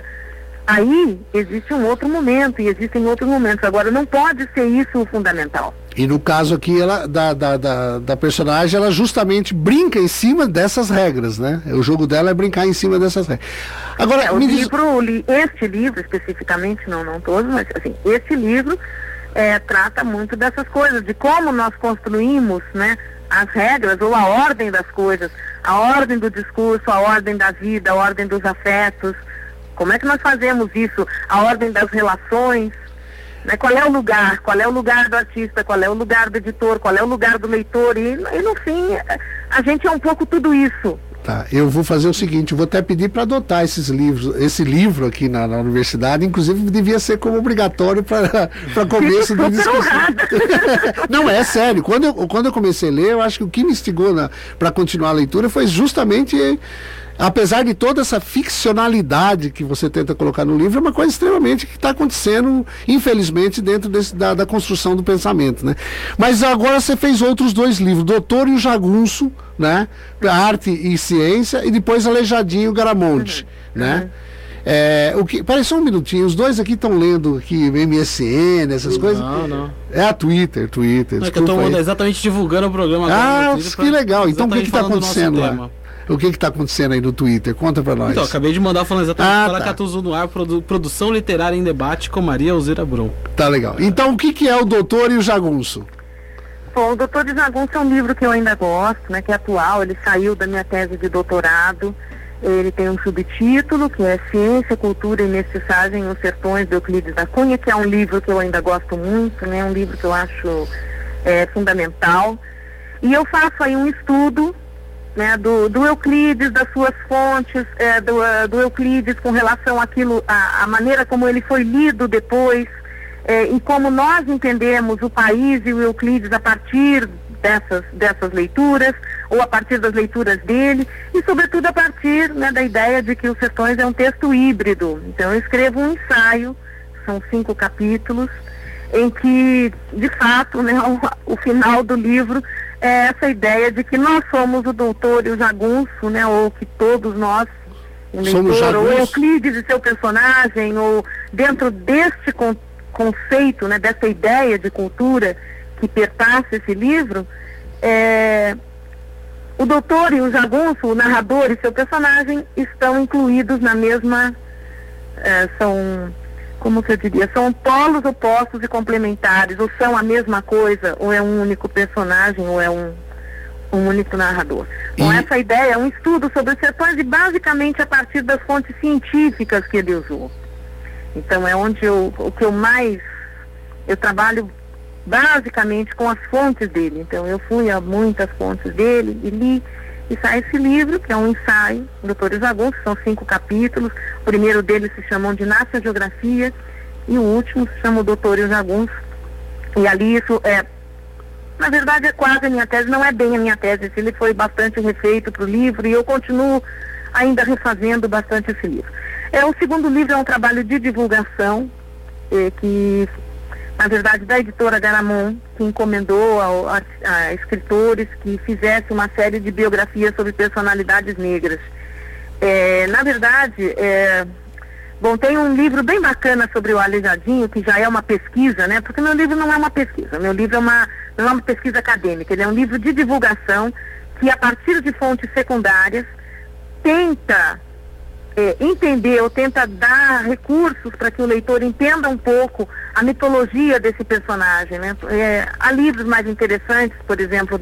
aí existe um outro momento e existem outros momentos. Agora, não pode ser isso o fundamental.
E no caso aqui, da personagem, ela justamente brinca em cima dessas regras, né? O jogo dela é brincar em cima dessas regras. Agora,
este livro especificamente, não todos, mas assim, este livro trata muito dessas coisas, de como nós construímos, né, as regras ou a ordem das coisas, a ordem do discurso, a ordem da vida, a ordem dos afetos. Como é que nós fazemos isso? A ordem das relações, né? Qual é o lugar? Qual é o lugar do artista? Qual é o lugar do editor? Qual é o lugar do leitor? E no fim, a gente é um pouco tudo isso.
Tá, eu vou fazer o seguinte, eu vou até pedir para adotar esse livro aqui na universidade, inclusive devia ser como obrigatório para começo do discurso. Não, é sério, quando eu comecei a ler, eu acho que o que me instigou para continuar a leitura foi justamente, apesar de toda essa ficcionalidade que você tenta colocar no livro, é uma coisa extremamente que está acontecendo, infelizmente, dentro da construção do pensamento, né? Mas agora você fez outros 2 livros, Doutor e o Jagunço, né? Arte e Ciência, e depois Aleijadinho e o Garamonte, né? Peraí só um minutinho, os 2 aqui estão lendo aqui MSN, essas coisas?
Não.
É a Twitter.
Não, é que eu estou exatamente divulgando o programa agora.
Que legal. Então o que está acontecendo lá? O que está acontecendo aí no Twitter? Conta pra nós.
Então, acabei de mandar falando exatamente Paracatuzu no ar, produção literária em debate com Maria Alzira Brum.
Tá legal. Então, o que é o Doutor e o Jagunço?
Bom, o Doutor e o Jagunço é um livro que eu ainda gosto, né, que é atual, ele saiu da minha tese de doutorado. Ele tem um subtítulo, que é Ciência, Cultura e Mestiçagem nos Sertões de Euclides da Cunha, que é um livro que eu ainda gosto muito, né, um livro que eu acho fundamental. E eu faço aí um estudo, né, do Euclides, das suas fontes, do Euclides com relação àquilo, a maneira como ele foi lido depois, e como nós entendemos o país e o Euclides a partir dessas leituras, ou a partir das leituras dele, e sobretudo a partir, né, da ideia de que Os Sertões é um texto híbrido. Então eu escrevo um ensaio, são 5 capítulos, em que, de fato, né, o final do livro é essa ideia de que nós somos o doutor e o jagunço, né, ou que todos nós, o leitor, ou Euclides e seu personagem, ou dentro deste conceito, né, dessa ideia de cultura que perpassa esse livro, o doutor e o jagunço, o narrador e seu personagem estão incluídos na mesma, como que eu diria, são polos opostos e complementares, ou são a mesma coisa, ou é um único personagem, ou é um único narrador. Então essa ideia é um estudo sobre os sertões e basicamente a partir das fontes científicas que ele usou. Então é onde eu trabalho basicamente com as fontes dele. Então eu fui a muitas fontes dele e li, e sai esse livro, que é um ensaio, Doutores Jagunços, são 5 capítulos. O primeiro deles se chama Onde Nasce a Geografia e o último se chama Doutores Jagunços. E ali isso na verdade é quase a minha tese, não é bem a minha tese, ele foi bastante refeito para o livro e eu continuo ainda refazendo bastante esse livro. O segundo livro é um trabalho de divulgação, que na verdade da editora Garamond, que encomendou a escritores que fizessem uma série de biografias sobre personalidades negras. Na verdade, tem um livro bem bacana sobre o Aleijadinho, que já é uma pesquisa, né? Porque meu livro não é uma pesquisa, meu livro não é uma pesquisa acadêmica, ele é um livro de divulgação que, a partir de fontes secundárias, tenta entender ou tenta dar recursos para que o leitor entenda um pouco a mitologia desse personagem, né? Há livros mais interessantes, por exemplo,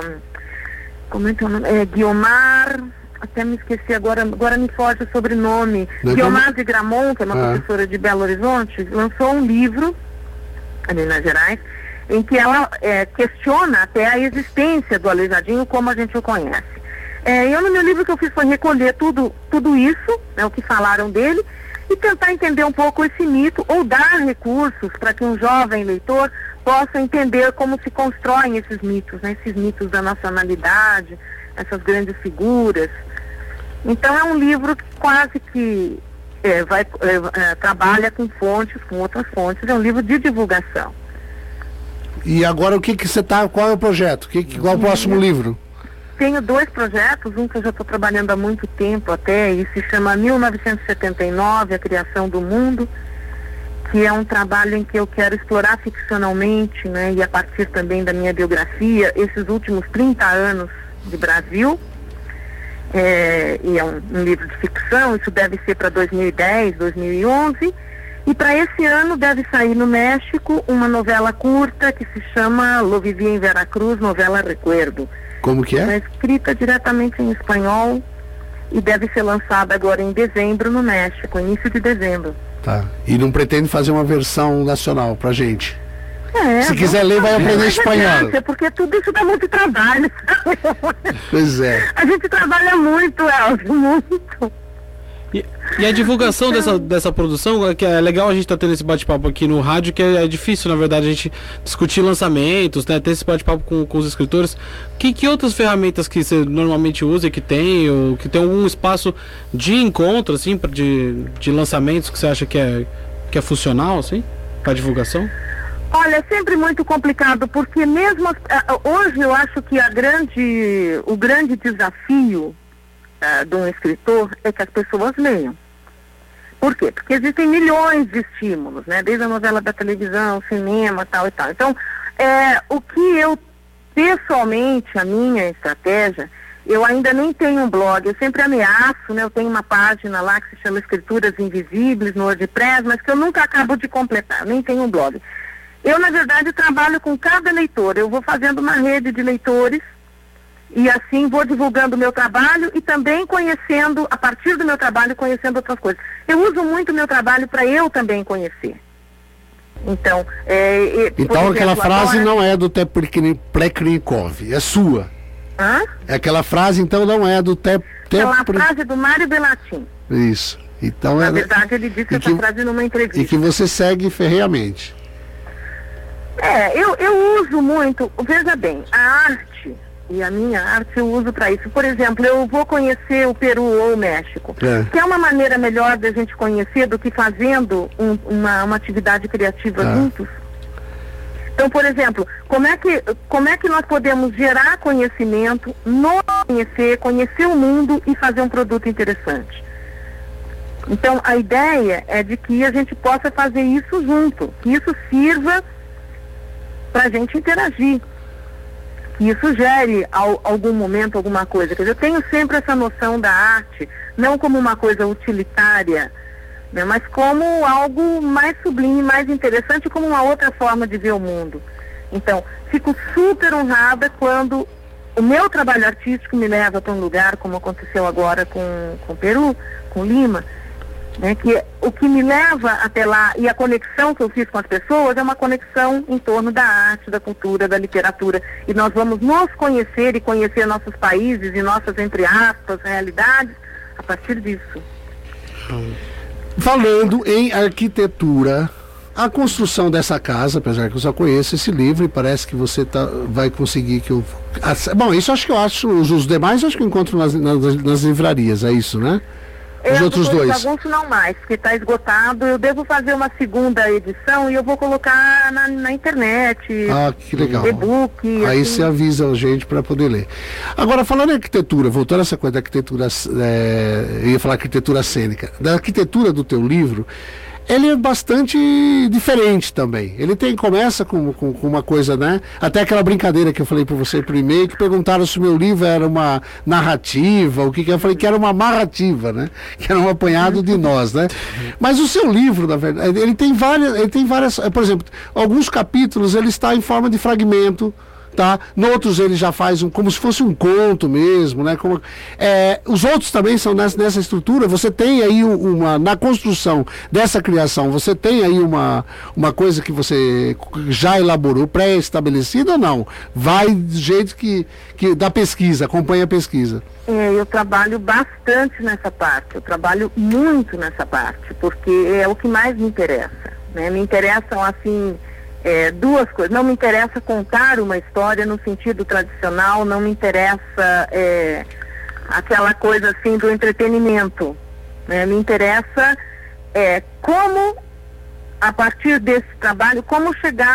como é que é o nome? Guiomar, até me esqueci agora me foge o sobrenome. Guiomar de Gramont, que é uma professora de Belo Horizonte, lançou um livro, ali em Minas Gerais, em que ela questiona até a existência do Aleijadinho como a gente o conhece. Eu, no meu livro, o que eu fiz foi recolher tudo isso, né, o que falaram dele, e tentar entender um pouco esse mito, ou dar recursos para que um jovem leitor possa entender como se constroem esses mitos, né, esses mitos da nacionalidade, essas grandes figuras. Então é um livro que quase que trabalha com fontes, com outras fontes, é um livro de divulgação.
E agora qual é o projeto? Qual é o próximo livro?
Tenho 2 projetos, um que eu já estou trabalhando há muito tempo até, e se chama 1979, A Criação do Mundo, que é um trabalho em que eu quero explorar ficcionalmente, né, e a partir também da minha biografia, esses últimos 30 anos de Brasil, e é um livro de ficção, isso deve ser para 2010, 2011, e para esse ano deve sair no México uma novela curta que se chama Lo Viví em Veracruz, novela Recuerdo.
Como que é?
É escrita diretamente em espanhol e deve ser lançada agora em dezembro no México, início de dezembro.
Tá. E não pretende fazer uma versão nacional pra gente? Se quiser ler, vai aprender espanhol.
Porque tudo isso dá muito trabalho.
Pois é.
A gente trabalha muito, Elcio, muito.
E a divulgação dessa produção, que é legal a gente estar tendo esse bate-papo aqui no rádio, que é difícil, na verdade, a gente discutir lançamentos, né, ter esse bate-papo com os escritores. Que outras ferramentas que você normalmente usa, que tem, ou que tem algum espaço de encontro, assim, de lançamentos que você acha que é funcional, assim, para divulgação?
Olha, é sempre muito complicado, porque mesmo hoje eu acho que o grande desafio de um escritor é que as pessoas leiam. Por quê? Porque existem milhões de estímulos, né? Desde a novela da televisão, cinema, tal e tal. Então, o que eu, pessoalmente, a minha estratégia, eu ainda nem tenho um blog, eu sempre ameaço, né? Eu tenho uma página lá que se chama Escrituras Invisíveis no WordPress, mas que eu nunca acabo de completar, nem tenho um blog. Eu, na verdade, trabalho com cada leitor, eu vou fazendo uma rede de leitores, e assim vou divulgando o meu trabalho e também conhecendo, a partir do meu trabalho, conhecendo outras coisas. Eu uso muito o meu trabalho para eu também conhecer. Então,
então aquela frase agora... não é do Pleknikov, é sua.
Hã?
Aquela frase, então, não é do
Aquela frase é do Mário Bellatin.
Isso. Então,
na verdade, ele disse essa frase numa entrevista.
E que você segue ferreamente.
Eu uso muito, veja bem, a arte, e a minha arte eu uso para isso. Por exemplo, eu vou conhecer o Peru ou o México, que é uma maneira melhor de a gente conhecer do que fazendo uma atividade criativa juntos. Então, por exemplo, como é que nós podemos gerar conhecimento, conhecer o mundo e fazer um produto interessante? Então, a ideia é de que a gente possa fazer isso junto, que isso sirva para a gente interagir, que isso gere algum momento alguma coisa. Quer dizer, eu tenho sempre essa noção da arte, não como uma coisa utilitária, né? Mas como algo mais sublime, mais interessante, como uma outra forma de ver o mundo. Então, fico super honrada quando o meu trabalho artístico me leva para um lugar, como aconteceu agora com o Peru, com Lima, né, que o que me leva até lá e a conexão que eu fiz com as pessoas é uma conexão em torno da arte, da cultura, da literatura. E nós vamos nos conhecer e conhecer nossos países e nossas, entre aspas, realidades a partir disso.
Falando em arquitetura, a construção dessa casa, apesar que eu já conheço esse livro e parece que você vai conseguir que eu... Bom, isso acho que eu acho, os demais acho que eu encontro nas livrarias, é isso, né? Os outros dois.
Alguns não mais, porque está esgotado. Eu devo fazer uma segunda edição e eu vou colocar na internet.
Ah, que legal.
E-book.
Aí
assim.
você avisa a gente para poder ler. Agora, falando em arquitetura, voltando a essa coisa da arquitetura, eu ia falar arquitetura cênica, da arquitetura do teu livro, ele é bastante diferente também. Ele começa com uma coisa, né? Até aquela brincadeira que eu falei para você primeiro, que perguntaram se o meu livro era uma narrativa, o que eu falei que era uma narrativa, né? Que era um apanhado de nós, né? Mas o seu livro, na verdade, ele tem várias, por exemplo, alguns capítulos ele está em forma de fragmento, tá? Noutros ele já faz como se fosse um conto mesmo, né? Os outros também são nessa estrutura. Você tem aí na construção dessa criação, você tem aí uma coisa que você já elaborou, pré-estabelecida ou não? Vai do jeito que da pesquisa, acompanha a pesquisa.
Eu trabalho bastante nessa parte, eu trabalho muito nessa parte, porque é o que mais me interessa, né? Me interessam, assim, duas coisas. Não me interessa contar uma história no sentido tradicional, não me interessa aquela coisa assim do entretenimento, né? Me interessa como, a partir desse trabalho, como chegar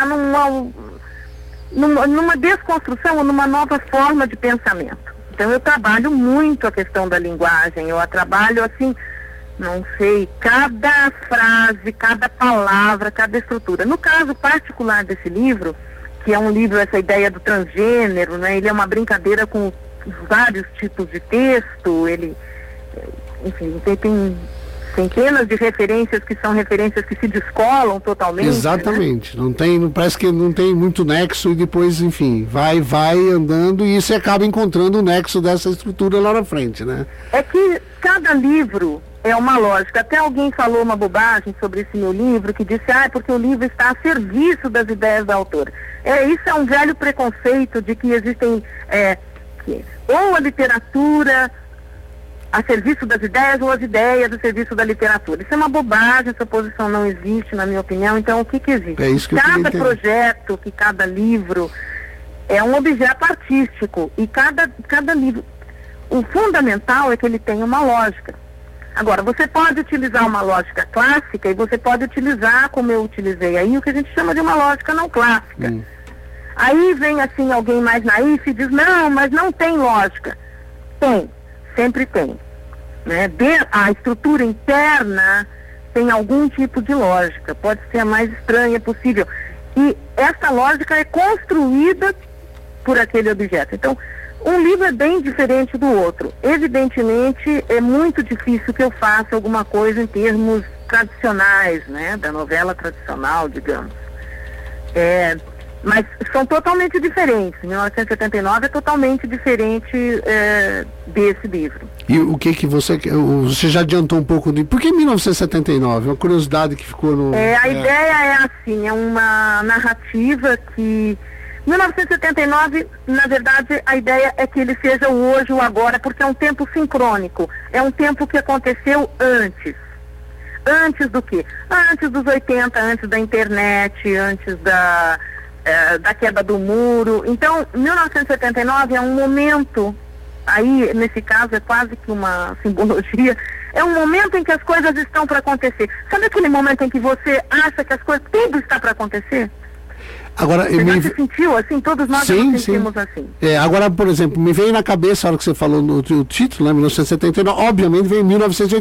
numa desconstrução ou numa nova forma de pensamento. Então eu trabalho muito a questão da linguagem, eu a trabalho assim, não sei, cada frase, cada palavra, cada estrutura. No caso particular desse livro, que é um livro, essa ideia do transgênero, né? Ele é uma brincadeira com vários tipos de texto, ele, enfim, tem centenas de referências que são referências que se descolam totalmente.
Exatamente, né? Parece que não tem muito nexo e depois, enfim, vai andando e você acaba encontrando o nexo dessa estrutura lá na frente, né? É
que cada livro é uma lógica. Até alguém falou uma bobagem sobre esse meu livro, que disse, porque o livro está a serviço das ideias da autora. Isso é um velho preconceito de que existem ou a literatura a serviço das ideias ou as ideias a serviço da literatura. Isso é uma bobagem, essa posição não existe, na minha opinião. Então, o que existe?
É isso que
cada projeto, que cada livro é um objeto artístico e cada livro, o fundamental é que ele tenha uma lógica. Agora, você pode utilizar uma lógica clássica e você pode utilizar, como eu utilizei aí, o que a gente chama de uma lógica não clássica. Aí vem assim alguém mais naif e diz, não, mas não tem lógica. Tem, sempre tem, né? A estrutura interna tem algum tipo de lógica, pode ser a mais estranha possível. E essa lógica é construída por aquele objeto. Então, um livro é bem diferente do outro. Evidentemente, é muito difícil que eu faça alguma coisa em termos tradicionais, né? Da novela tradicional, digamos. Mas são totalmente diferentes. 1979 é totalmente diferente desse livro.
E o que você já adiantou um pouco de... Por que 1979? Uma curiosidade que ficou no...
A ideia é assim, é uma narrativa que... 1979, na verdade, a ideia é que ele seja o hoje, o agora, porque é um tempo sincrônico. É um tempo que aconteceu antes. Antes do quê? Antes dos 80, antes da internet, antes da queda do muro. Então, 1979 é um momento, aí, nesse caso, é quase que uma simbologia, é um momento em que as coisas estão para acontecer. Sabe aquele momento em que você acha que as coisas, tudo está para acontecer?
Agora,
você já se sentiu assim? Todos nós nos sentimos assim.
Agora, por exemplo, me veio na cabeça a hora que você falou no título, né, 1979, obviamente veio em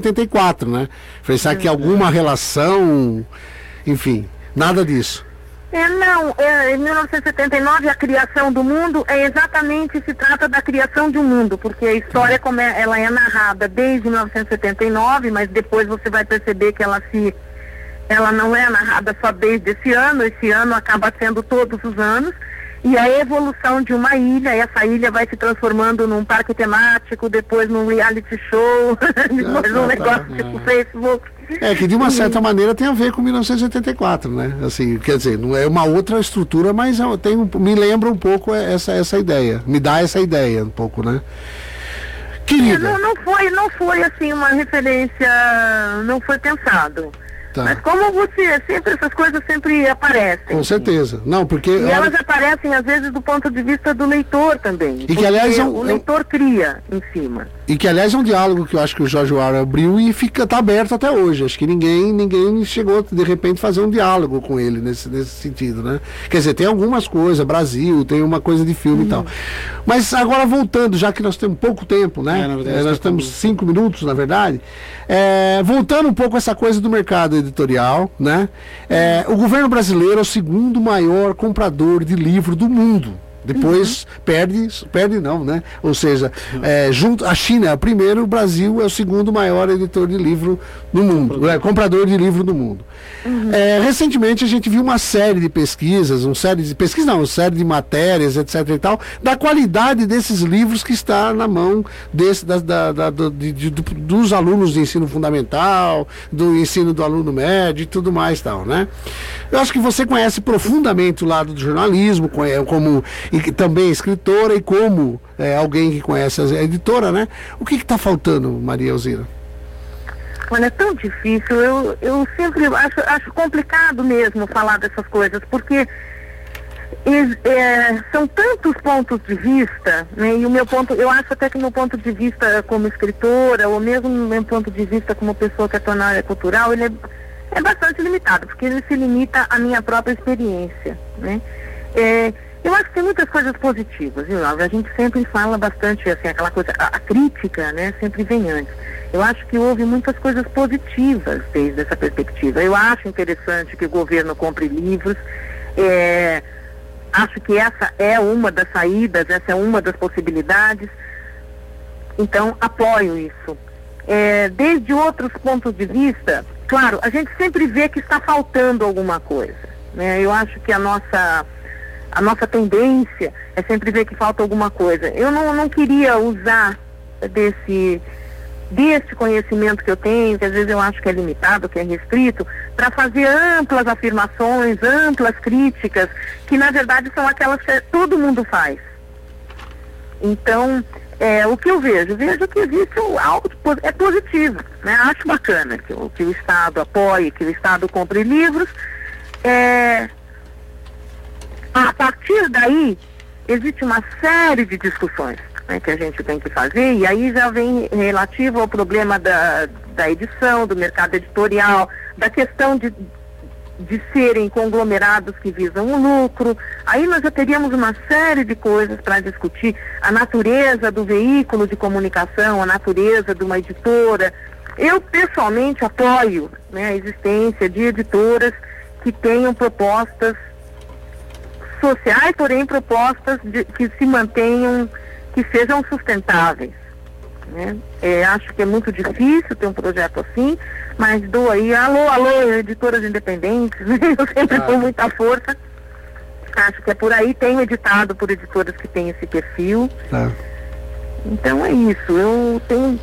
1984, né? Pensar que alguma relação, enfim, nada disso.
Em 1979 a criação do mundo se trata da criação de um mundo, porque a história ela é narrada desde 1979, mas depois você vai perceber que ela não é narrada só desde esse ano acaba sendo todos os anos, e a evolução de uma ilha, essa ilha vai se transformando num parque temático, depois num reality show, depois num negócio tipo Facebook.
Que de uma certa maneira tem a ver com 1984, né? Assim, quer dizer, não é uma outra estrutura, mas me lembra um pouco essa ideia. Me dá essa ideia um pouco, né? Querida.
Não foi assim uma referência, não foi pensado. Tá. Mas como essas coisas sempre aparecem.
Com certeza. Não, porque...
E elas aparecem, às vezes, do ponto de vista do leitor também.
E que, aliás,
o leitor cria em cima.
E que, aliás, é um diálogo que eu acho que o Jorge Orwell abriu e tá aberto até hoje. Acho que ninguém chegou, de repente, a fazer um diálogo com ele nesse sentido, né? Quer dizer, tem algumas coisas, Brasil, tem uma coisa de filme e tal. Mas agora, voltando, já que nós temos pouco tempo, né? Nós temos 5 minutos, na verdade. Voltando um pouco a essa coisa do mercado editorial, né? O governo brasileiro é o segundo maior comprador de livro do mundo. Depois perde não, né? Ou seja, junto a China é o primeiro, o Brasil é o segundo maior editor de livro no mundo, comprador de livro do mundo. Recentemente a gente viu uma série de pesquisas, uma série de matérias, etc e tal, da qualidade desses livros que está na mão dos alunos de ensino fundamental, do ensino do aluno médio e tudo mais tal, né? Eu acho que você conhece profundamente o lado do jornalismo, como e também escritora e como alguém que conhece a editora, né? O que está faltando, Maria Elzira?
Olha, é tão difícil, eu sempre acho complicado mesmo falar dessas coisas, porque são tantos pontos de vista, né? E eu acho até que o meu ponto de vista como escritora, ou mesmo o meu ponto de vista como pessoa que atua na área cultural, ele é bastante limitado, porque ele se limita à minha própria experiência, né? Eu acho que tem muitas coisas positivas, viu, Laura? A gente sempre fala bastante, assim, aquela coisa, a crítica, né, sempre vem antes. Eu acho que houve muitas coisas positivas desde essa perspectiva. Eu acho interessante que o governo compre livros, acho que essa é uma das saídas, essa é uma das possibilidades, então apoio isso. Desde outros pontos de vista, claro, a gente sempre vê que está faltando alguma coisa, né? Eu acho que a nossa tendência é sempre ver que falta alguma coisa. Eu não queria usar desse conhecimento que eu tenho, que às vezes eu acho que é limitado, que é restrito, para fazer amplas afirmações, amplas críticas, que na verdade são aquelas que todo mundo faz. Então, o que eu vejo que existe algo positivo, né? Acho bacana que o Estado apoie, que o Estado compre livros. A partir daí, existe uma série de discussões, né, que a gente tem que fazer, e aí já vem relativo ao problema da edição, do mercado editorial, da questão de serem conglomerados que visam o lucro. Aí nós já teríamos uma série de coisas para discutir, a natureza do veículo de comunicação, a natureza de uma editora. Eu, pessoalmente, apoio, né, a existência de editoras que tenham propostas sociais, porém propostas que se mantenham, que sejam sustentáveis, né? Acho que é muito difícil ter um projeto assim, mas dou aí, alô, editoras independentes, né? Eu sempre com muita força, acho que é por aí, tenho editado por editoras que têm esse perfil. Então é isso, eu tenho,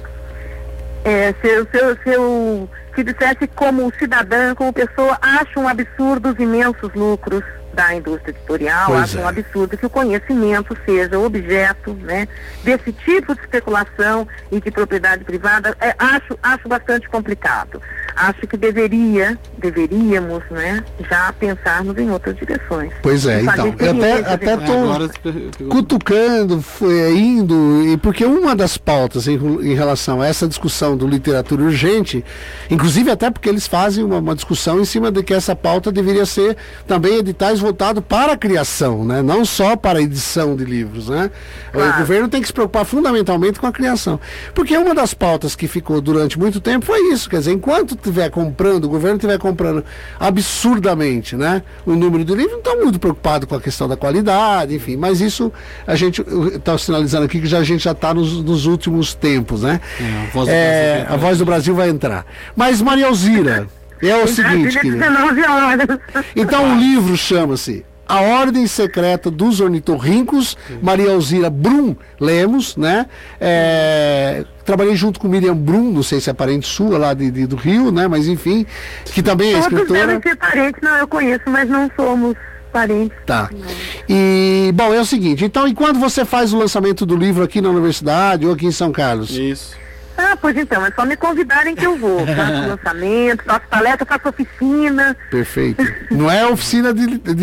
se eu dissesse como cidadã, como pessoa, acho um absurdo os imensos lucros da indústria editorial, acho um absurdo que o conhecimento seja objeto, né, desse tipo de especulação e de propriedade privada. Acho bastante complicado. Acho que deveríamos, né, já pensarmos em outras direções.
Pois é, então, eu até estou cutucando, indo, porque uma das pautas em relação a essa discussão do literatura urgente, inclusive até porque eles fazem uma discussão em cima de que essa pauta deveria ser também editais voltado para a criação, né? Não só para a edição de livros, né? O governo tem que se preocupar fundamentalmente com a criação, porque uma das pautas que ficou durante muito tempo foi isso, quer dizer, enquanto estiver comprando, o governo estiver comprando absurdamente, né, o número de livros, não está muito preocupado com a questão da qualidade, enfim, mas isso a gente está sinalizando aqui que a gente já está nos últimos tempos, né? A Voz do Brasil vai entrar. Mas, Maria Alzira, é o seguinte, querida. Então o livro chama-se A Ordem Secreta dos Ornitorrincos, Maria Alzira Brum Lemos, né? Trabalhei junto com Miriam Brum, não sei se é parente sua lá do Rio, né? Mas enfim, que também é escritora.
Devem ser parentes, não, eu conheço, mas não somos parentes.
Tá. E, bom, é o seguinte, então, e quando você faz o lançamento do livro aqui na universidade ou aqui em São Carlos?
Isso.
Pois então, é só me convidarem que eu vou. Faço lançamento, faço palestra, faço oficina.
Perfeito. Não é oficina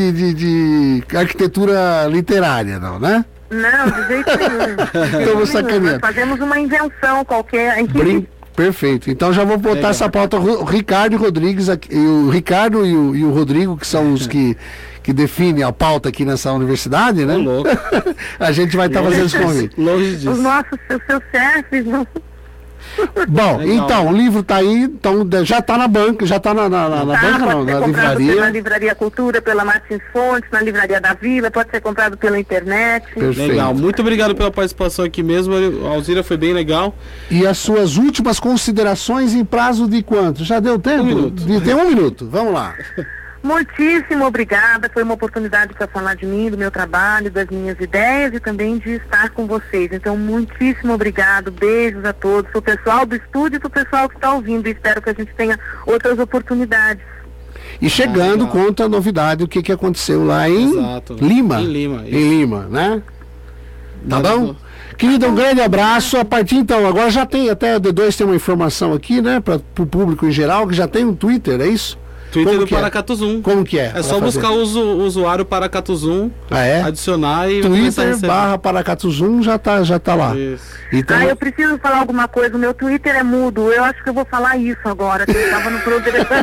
de arquitetura literária, não, né?
Não, de jeito nenhum.
Então vou sacanear.
Nós fazemos uma invenção qualquer.
Perfeito. Então já vou botar essa pauta. O Ricardo e Rodrigues, o Ricardo e o Rodrigo, que são os que definem a pauta aqui nessa universidade, né?
Louco.
A gente vai estar fazendo esse convite.
Longe disso.
Os nossos, seus chefes, não.
Bom, legal. Então, o livro está aí, então já está na banca, já está na banca não, na livraria.
Na Livraria Cultura, pela Martins Fontes, na Livraria da Vila, pode ser comprado pela internet.
Perfeito.
Legal, muito obrigado pela participação aqui mesmo, a Alzira, foi bem legal.
E as suas últimas considerações em prazo de quanto? Já deu tempo?
1 minuto.
Tem 1 minuto, vamos lá.
Muitíssimo obrigada, foi uma oportunidade para falar de mim, do meu trabalho, das minhas ideias e também de estar com vocês. Então, muitíssimo obrigado, beijos a todos, pro pessoal do estúdio e pro pessoal que está ouvindo. Espero que a gente tenha outras oportunidades.
E chegando, conta a novidade, o que aconteceu lá em Lima.
Em
Lima, né? Tá bom? Querida, um grande abraço. A partir então, agora já tem, até o D2 tem uma informação aqui, né, para o público em geral, que já tem um Twitter, é isso?
Twitter do Paracatu Zoom.
Como que é?
É só buscar o usuário Paracatu Zoom, adicionar e
Twitter/Paracatu Zoom já tá lá.
Isso.
Então,
eu preciso falar alguma coisa, o meu Twitter é mudo, eu acho que eu vou falar isso agora, que eu estava no programa.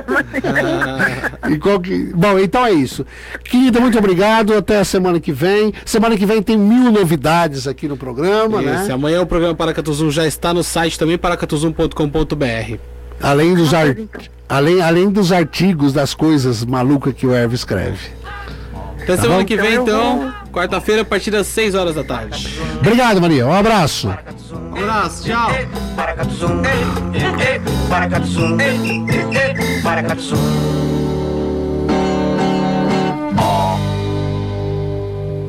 Bom, então é isso. Querida, muito obrigado, até a semana que vem. Semana que vem tem 1000 novidades aqui no programa, né?
Amanhã o programa Paracatu Zoom já está no site também, paracatuzum.com.br.
Além dos artigos, das coisas malucas que o Hervé escreve.
Até semana que vem, então, quarta-feira, a partir das 6 horas da tarde.
Obrigado, Maria. Um abraço.
Um abraço, tchau.
Paracatu Zoom, Paracatu Zoom, Paracatu Zoom.